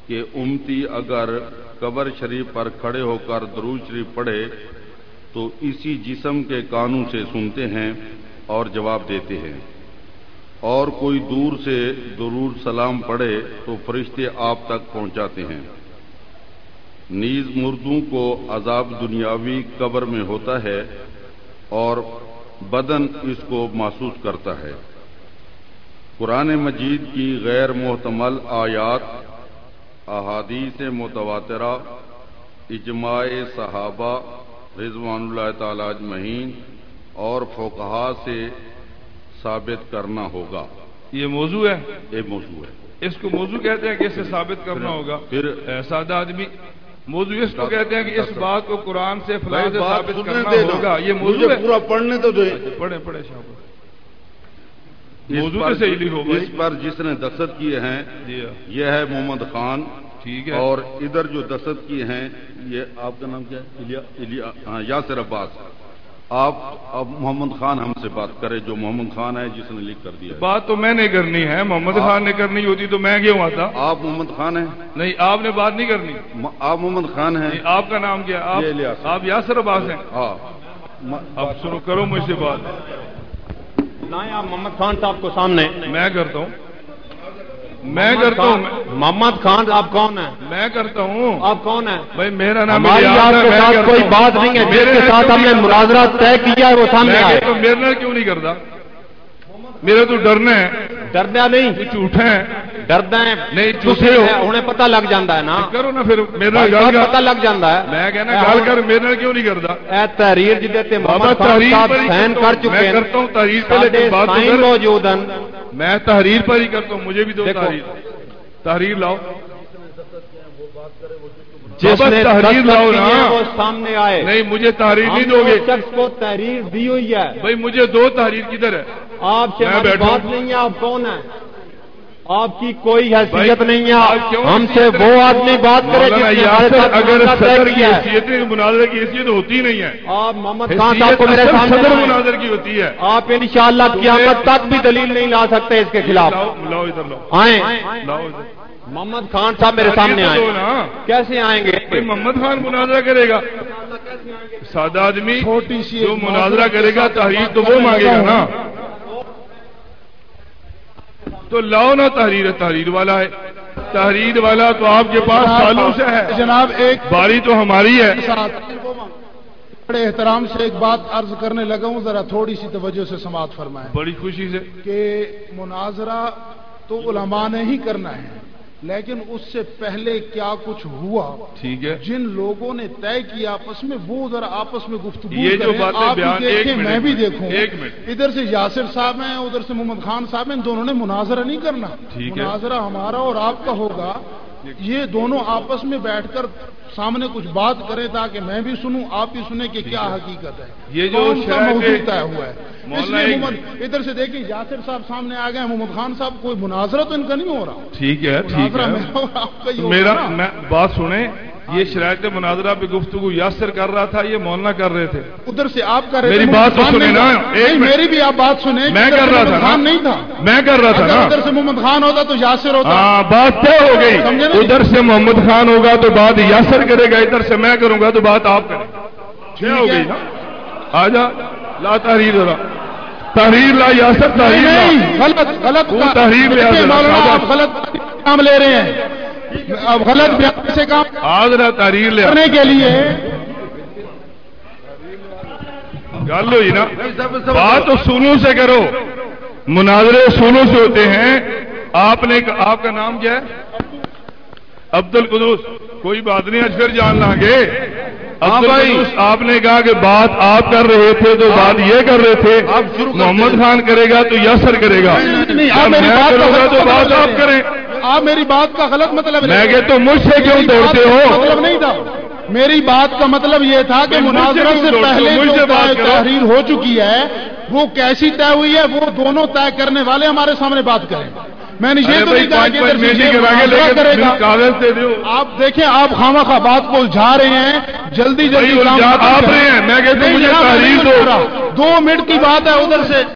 Speaker 5: کہ امتی اگر قبر شریف پر کھڑے ہو کر درود شریف پڑھے تو اسی جسم کے کانوں سے سنتے ہیں اور جواب دیتے ہیں، اور کوئی دور سے درود سلام پڑھے تو فرشتے آپ تک پہنچاتے ہیں۔ نیز مردوں کو عذاب دنیاوی قبر میں ہوتا ہے اور بدن اس کو محسوس کرتا ہے۔ قرآن مجید کی غیر محتمل آیات، احادیث متواترہ، اجماع صحابہ رضوان اللہ تعالی اجمعین اور فقہا سے ثابت کرنا ہوگا۔
Speaker 2: یہ موضوع ہے،
Speaker 5: یہ موضوع ہے،
Speaker 2: اس کو موضوع کہتے ہیں کہ اسے ثابت کرنا ہوگا۔
Speaker 5: پھر
Speaker 2: سادہ آدمی موضوع اس کو کہتے ہیں کہ اس بات کو قرآن سے فلاں سے
Speaker 5: بات
Speaker 2: ثابت
Speaker 5: سننے
Speaker 2: کرنا
Speaker 5: دینا،
Speaker 2: ہوگا۔ یہ موضوع
Speaker 5: مجھے
Speaker 2: ہے،
Speaker 5: پورا پڑھنے تو دے۔
Speaker 2: پڑھیں پڑھیں شاہ
Speaker 5: اس
Speaker 2: موضوع
Speaker 5: پر-
Speaker 2: سے صحیح ہوگا۔
Speaker 5: اس پر جس نے دستخط کیے ہیں
Speaker 2: جی ہاں،
Speaker 5: یہ ہے محمد خان،
Speaker 2: ٹھیک ہے۔
Speaker 5: اور ادھر جو دستخط کیے ہیں یہ آپ کا نام کیا ہے؟ الیا الیا ہاں، یاسر عباس۔ آپ اب محمد خان ہم سے بات کرے، جو محمد خان ہے جس نے لکھ کر دیا ہے۔
Speaker 2: بات تو میں نے کرنی ہے، محمد خان نے کرنی ہوتی تو میں کیوں آتا؟
Speaker 5: آپ محمد خان ہیں؟
Speaker 2: نہیں، آپ نے بات نہیں کرنی۔
Speaker 5: م- آپ محمد خان ہیں؟
Speaker 2: نہیں، آپ کا نام کیا ہے؟
Speaker 5: یہ الیاس۔
Speaker 2: آپ آپ یاسر عباس ہیں؟
Speaker 5: ہاں م-
Speaker 2: اب سنو، کرو مجھ سے بات۔
Speaker 3: لائیں آپ محمد خان صاحب کو سامنے۔
Speaker 2: میں کرتا ہوں، میں کرتا ہوں،
Speaker 3: محمد خان آپ کون ہیں؟
Speaker 2: میں کرتا ہوں۔
Speaker 3: آپ کون ہیں؟
Speaker 2: بھائی میرا نام
Speaker 3: ہماری
Speaker 2: الیاس
Speaker 3: آپ
Speaker 2: ہے،
Speaker 3: کے
Speaker 2: میں
Speaker 3: ساتھ
Speaker 2: کرتا
Speaker 3: کوئی
Speaker 2: ہوں۔
Speaker 3: بات نہیں ہے، جس
Speaker 2: میرے
Speaker 3: کے ساتھ ہم نے مناظرہ طے کیا ہے وہ سامنے
Speaker 2: میں
Speaker 3: آئے۔
Speaker 2: کہتا ہوں، میرے نال کیوں نہیں کرتا؟ میرے تو ڈرنا ہے،
Speaker 3: ڈردا نہیں،
Speaker 2: تو جھوٹا ہے۔
Speaker 3: ڈردا ہے
Speaker 2: نہیں، جھوٹے ہو۔
Speaker 3: انہیں پتہ لگ جاتا ہے نا،
Speaker 2: کرو نا پھر میرے نال گل
Speaker 3: بہت
Speaker 2: کر۔
Speaker 3: پتہ لگ جاتا ہے۔
Speaker 2: میں کہنا گل کر، میرے نال کیوں نہیں کرتا؟
Speaker 3: اے تحریر جدے
Speaker 2: بابا
Speaker 3: محمد خان
Speaker 2: تحریر
Speaker 3: صاحب
Speaker 2: پر ہی
Speaker 3: سائن
Speaker 2: کرتا
Speaker 3: کر
Speaker 2: ہوں،
Speaker 3: چکے
Speaker 2: میں
Speaker 3: ہیں،
Speaker 2: کرتا ہوں تحریر پہ، لیکن
Speaker 3: ساڈے
Speaker 2: بات تو
Speaker 3: سائن
Speaker 2: کر۔
Speaker 3: موجودن۔
Speaker 2: میں تحریر پر ہی کرتا ہوں، مجھے بھی دو
Speaker 3: دیکھو۔
Speaker 2: تحریر۔ تحریر لاؤ،
Speaker 3: جس
Speaker 2: بابا
Speaker 3: نے
Speaker 2: تحریر
Speaker 3: دستخط
Speaker 2: لاؤ
Speaker 3: کیے
Speaker 2: نا۔
Speaker 3: ہیں وہ سامنے آئے۔
Speaker 2: نہیں، مجھے تحریر
Speaker 3: ہم
Speaker 2: نہیں
Speaker 3: نے
Speaker 2: دو گے
Speaker 3: اس شخص کو تحریر دی ہوئی ہے۔
Speaker 2: بھائی، مجھے دو تحریر کدھر ہے؟
Speaker 3: آپ سے
Speaker 2: میں
Speaker 3: ہماری
Speaker 2: بیٹھا
Speaker 3: بات
Speaker 2: ہوں۔
Speaker 3: نہیں ہے، آپ کون ہیں؟ آپ کی کوئی حیثیت
Speaker 2: بھائی،
Speaker 3: نہیں ہے،
Speaker 2: آپ کیوں
Speaker 3: ہم سے
Speaker 2: حیثیت
Speaker 3: وہ
Speaker 2: رکھتے
Speaker 3: آدمی بات کرے
Speaker 2: مولانا
Speaker 3: جس نے ہمارے
Speaker 2: یاسر،
Speaker 3: ساتھ
Speaker 2: اگر
Speaker 3: معاملہ طے
Speaker 2: صدر کی
Speaker 3: کیا ہے۔
Speaker 2: حیثیت مناظر کی حیثیت ہوتی نہیں ہے،
Speaker 3: آپ محمد خان صاحب
Speaker 2: حیثیت
Speaker 3: کو میرے
Speaker 2: اصل
Speaker 3: سامنے
Speaker 2: صدر
Speaker 3: لائیں۔
Speaker 2: مناظر کی ہوتی ہے۔
Speaker 3: آپ انشاءاللہ قیامت تک بھی دلیل نہیں لا سکتے اس کے خلاف۔
Speaker 2: لاؤ لاؤ ادھر لاؤ،
Speaker 3: آئیں،
Speaker 2: لاؤ ادھر۔
Speaker 3: محمد خان صاحب میرے سامنے
Speaker 2: تحریر تو
Speaker 3: آئیں۔
Speaker 2: دو نا۔
Speaker 3: کیسے آئیں گے؟
Speaker 2: بھائی، محمد خان مناظرہ کرے گا، سادہ آدمی
Speaker 4: چھوٹی سی
Speaker 2: جو
Speaker 4: ایک
Speaker 2: مناظرہ کرے گا تحریر تو وہ مانگے گا نا۔ تو لاؤ نا تحریر، تحریر والا ہے، تحریر والا تو آپ کے پاس سالوں سے ہے،
Speaker 4: جناب ایک
Speaker 2: باری تو ہماری ہے۔
Speaker 4: ساتھ بڑے احترام سے ایک بات عرض کرنے لگا ہوں، ذرا تھوڑی سی توجہ سے سماعت فرمائیں
Speaker 2: بڑی خوشی سے۔
Speaker 4: کہ مناظرہ تو علماء نے ہی کرنا ہے، لیکن اس سے پہلے کیا کچھ ہوا،
Speaker 2: ٹھیک ہے،
Speaker 4: جن لوگوں نے طے کیا آپس میں، وہ ذرا آپس میں گفتگو
Speaker 2: یہ جو
Speaker 4: کریں۔
Speaker 2: باتیں
Speaker 4: آپ بھی
Speaker 2: بیان- ایک
Speaker 4: دیکھیں،
Speaker 2: منٹ،
Speaker 4: میں بھی دیکھوں۔
Speaker 2: ایک منٹ۔
Speaker 4: ادھر سے یاسر صاحب ہیں، ادھر سے محمد خان صاحب ہیں، ان دونوں نے مناظرہ نہیں کرنا۔
Speaker 2: ٹھیک ہے۔
Speaker 4: مناظرہ ہمارا اور آپ کا ہوگا، یہ دونوں آپس میں بیٹھ کر سامنے کچھ بات کریں تاکہ میں بھی سنوں، آپ بھی سنیں کہ کیا حقیقت ہے،
Speaker 2: یہ جو
Speaker 4: کون سا
Speaker 2: شرائط-
Speaker 4: موضوع طے ہوا ہے۔ اس
Speaker 2: مولانا
Speaker 4: لیے
Speaker 2: ایک
Speaker 4: محمد ادھر سے دیکھیں، یاسر صاحب سامنے آ گئے، محمد خان صاحب، کوئی مناظرہ تو ان کا نہیں ہو رہا۔
Speaker 2: ٹھیک ہے، ٹھیک
Speaker 4: مناظرہ
Speaker 2: ہے۔
Speaker 4: میرا اور آپ کا ہی ہوگا
Speaker 2: میرا
Speaker 4: نا۔
Speaker 2: میں بات سنیں، یہ شرائط مناظرہ پہ گفتگو یاسر کر رہا تھا، یہ مولانا کر رہے تھے۔
Speaker 4: ادھر سے آپ کر رہے
Speaker 2: میری
Speaker 4: تھے،
Speaker 2: بات
Speaker 4: محمد
Speaker 2: تو
Speaker 4: خان
Speaker 2: سنیں
Speaker 4: نہیں
Speaker 2: نا،
Speaker 4: تھا۔
Speaker 2: ایک
Speaker 4: نہیں،
Speaker 2: منٹ۔
Speaker 4: میری بھی آپ بات سنیں،
Speaker 2: میں
Speaker 4: ادھر
Speaker 2: کر
Speaker 4: سے
Speaker 2: رہا
Speaker 4: محمد
Speaker 2: تھا
Speaker 4: خان
Speaker 2: نا،
Speaker 4: نہیں تھا۔
Speaker 2: میں کر رہا تھا
Speaker 4: اگر
Speaker 2: نا۔
Speaker 4: ادھر سے محمد خان ہوتا تو یاسر ہوتا۔
Speaker 2: ہاں، بات طے ہو گئی۔
Speaker 4: سمجھے نا؟
Speaker 2: ادھر سے محمد خان ہوگا تو بات یاسر کرے گا، ادھر سے میں کروں گا تو بات آپ کریں گے۔ طے ہو گئی نا؟ آ جا، لا تحریر ذرا، تحریر لا یاسر، تحریر لا۔
Speaker 4: نہیں، غلط غلط
Speaker 2: تو
Speaker 4: کا-
Speaker 2: تحریر لے
Speaker 4: دیکھیں
Speaker 2: آ جا،
Speaker 4: مولانا،
Speaker 2: آ
Speaker 4: آپ
Speaker 2: جا۔
Speaker 4: غلط کام لے رہے ہیں، اب غلط بیان سے کام
Speaker 2: آج رہا تحریر لے آ۔
Speaker 4: کرنے کے لیے
Speaker 2: گل ہوئی نا، بات تو سونوں سے کرو، مناظرے سونوں سے ہوتے ہیں۔ آپ نے، آپ کا نام کیا ہے؟ عبد القدوس، کوئی بات نہیں، آج پھر جان لیں گے۔ عبد القدوس، آپ نے کہا کہ بات آپ کر رہے تھے تو بات یہ کر رہے تھے، محمد خان کرے گا تو یاسر کرے گا،
Speaker 4: نہیں، آپ
Speaker 2: جب
Speaker 4: میری
Speaker 2: میں
Speaker 4: بات کا
Speaker 2: کروں گا
Speaker 4: غلط
Speaker 2: تو بات
Speaker 4: مطلب
Speaker 2: آپ کریں۔
Speaker 4: آپ میری بات کا غلط مطلب
Speaker 2: میں کہ تو مجھ سے کیوں
Speaker 4: میری بات
Speaker 2: دوڑتے
Speaker 4: کا
Speaker 2: ہو؟
Speaker 4: مطلب نہیں تھا، میری بات کا مطلب یہ تھا کہ
Speaker 2: مجھ سے
Speaker 4: مناظرہ
Speaker 2: کیوں
Speaker 4: سے
Speaker 2: دوڑتے ہو؟
Speaker 4: پہلے
Speaker 2: مجھ سے
Speaker 4: جو
Speaker 2: بات کرو۔
Speaker 4: تحریر ہو چکی ہے وہ کیسی طے ہوئی ہے، وہ دونوں طے کرنے والے ہمارے سامنے بات کریں۔ میں نے یہ تو نہیں کہا کہ ادھر سے یہ مناظرہ کرے گا۔
Speaker 2: کاغذ دے دو۔
Speaker 4: آپ دیکھیں، آپ خواہ خواہ بات کو الجھا رہے ہیں، جلدی جلدی
Speaker 2: بھائی،
Speaker 4: کام
Speaker 2: الجھا
Speaker 4: ختم
Speaker 2: آپ
Speaker 4: کریں۔
Speaker 2: رہے ہیں، میں کہتا ہوں
Speaker 4: نہیں
Speaker 2: مجھے
Speaker 4: جناب، میں
Speaker 2: تحریر
Speaker 4: نہیں
Speaker 2: دو۔
Speaker 4: بول رہا۔ دو منٹ کی بات ہے ادھر سے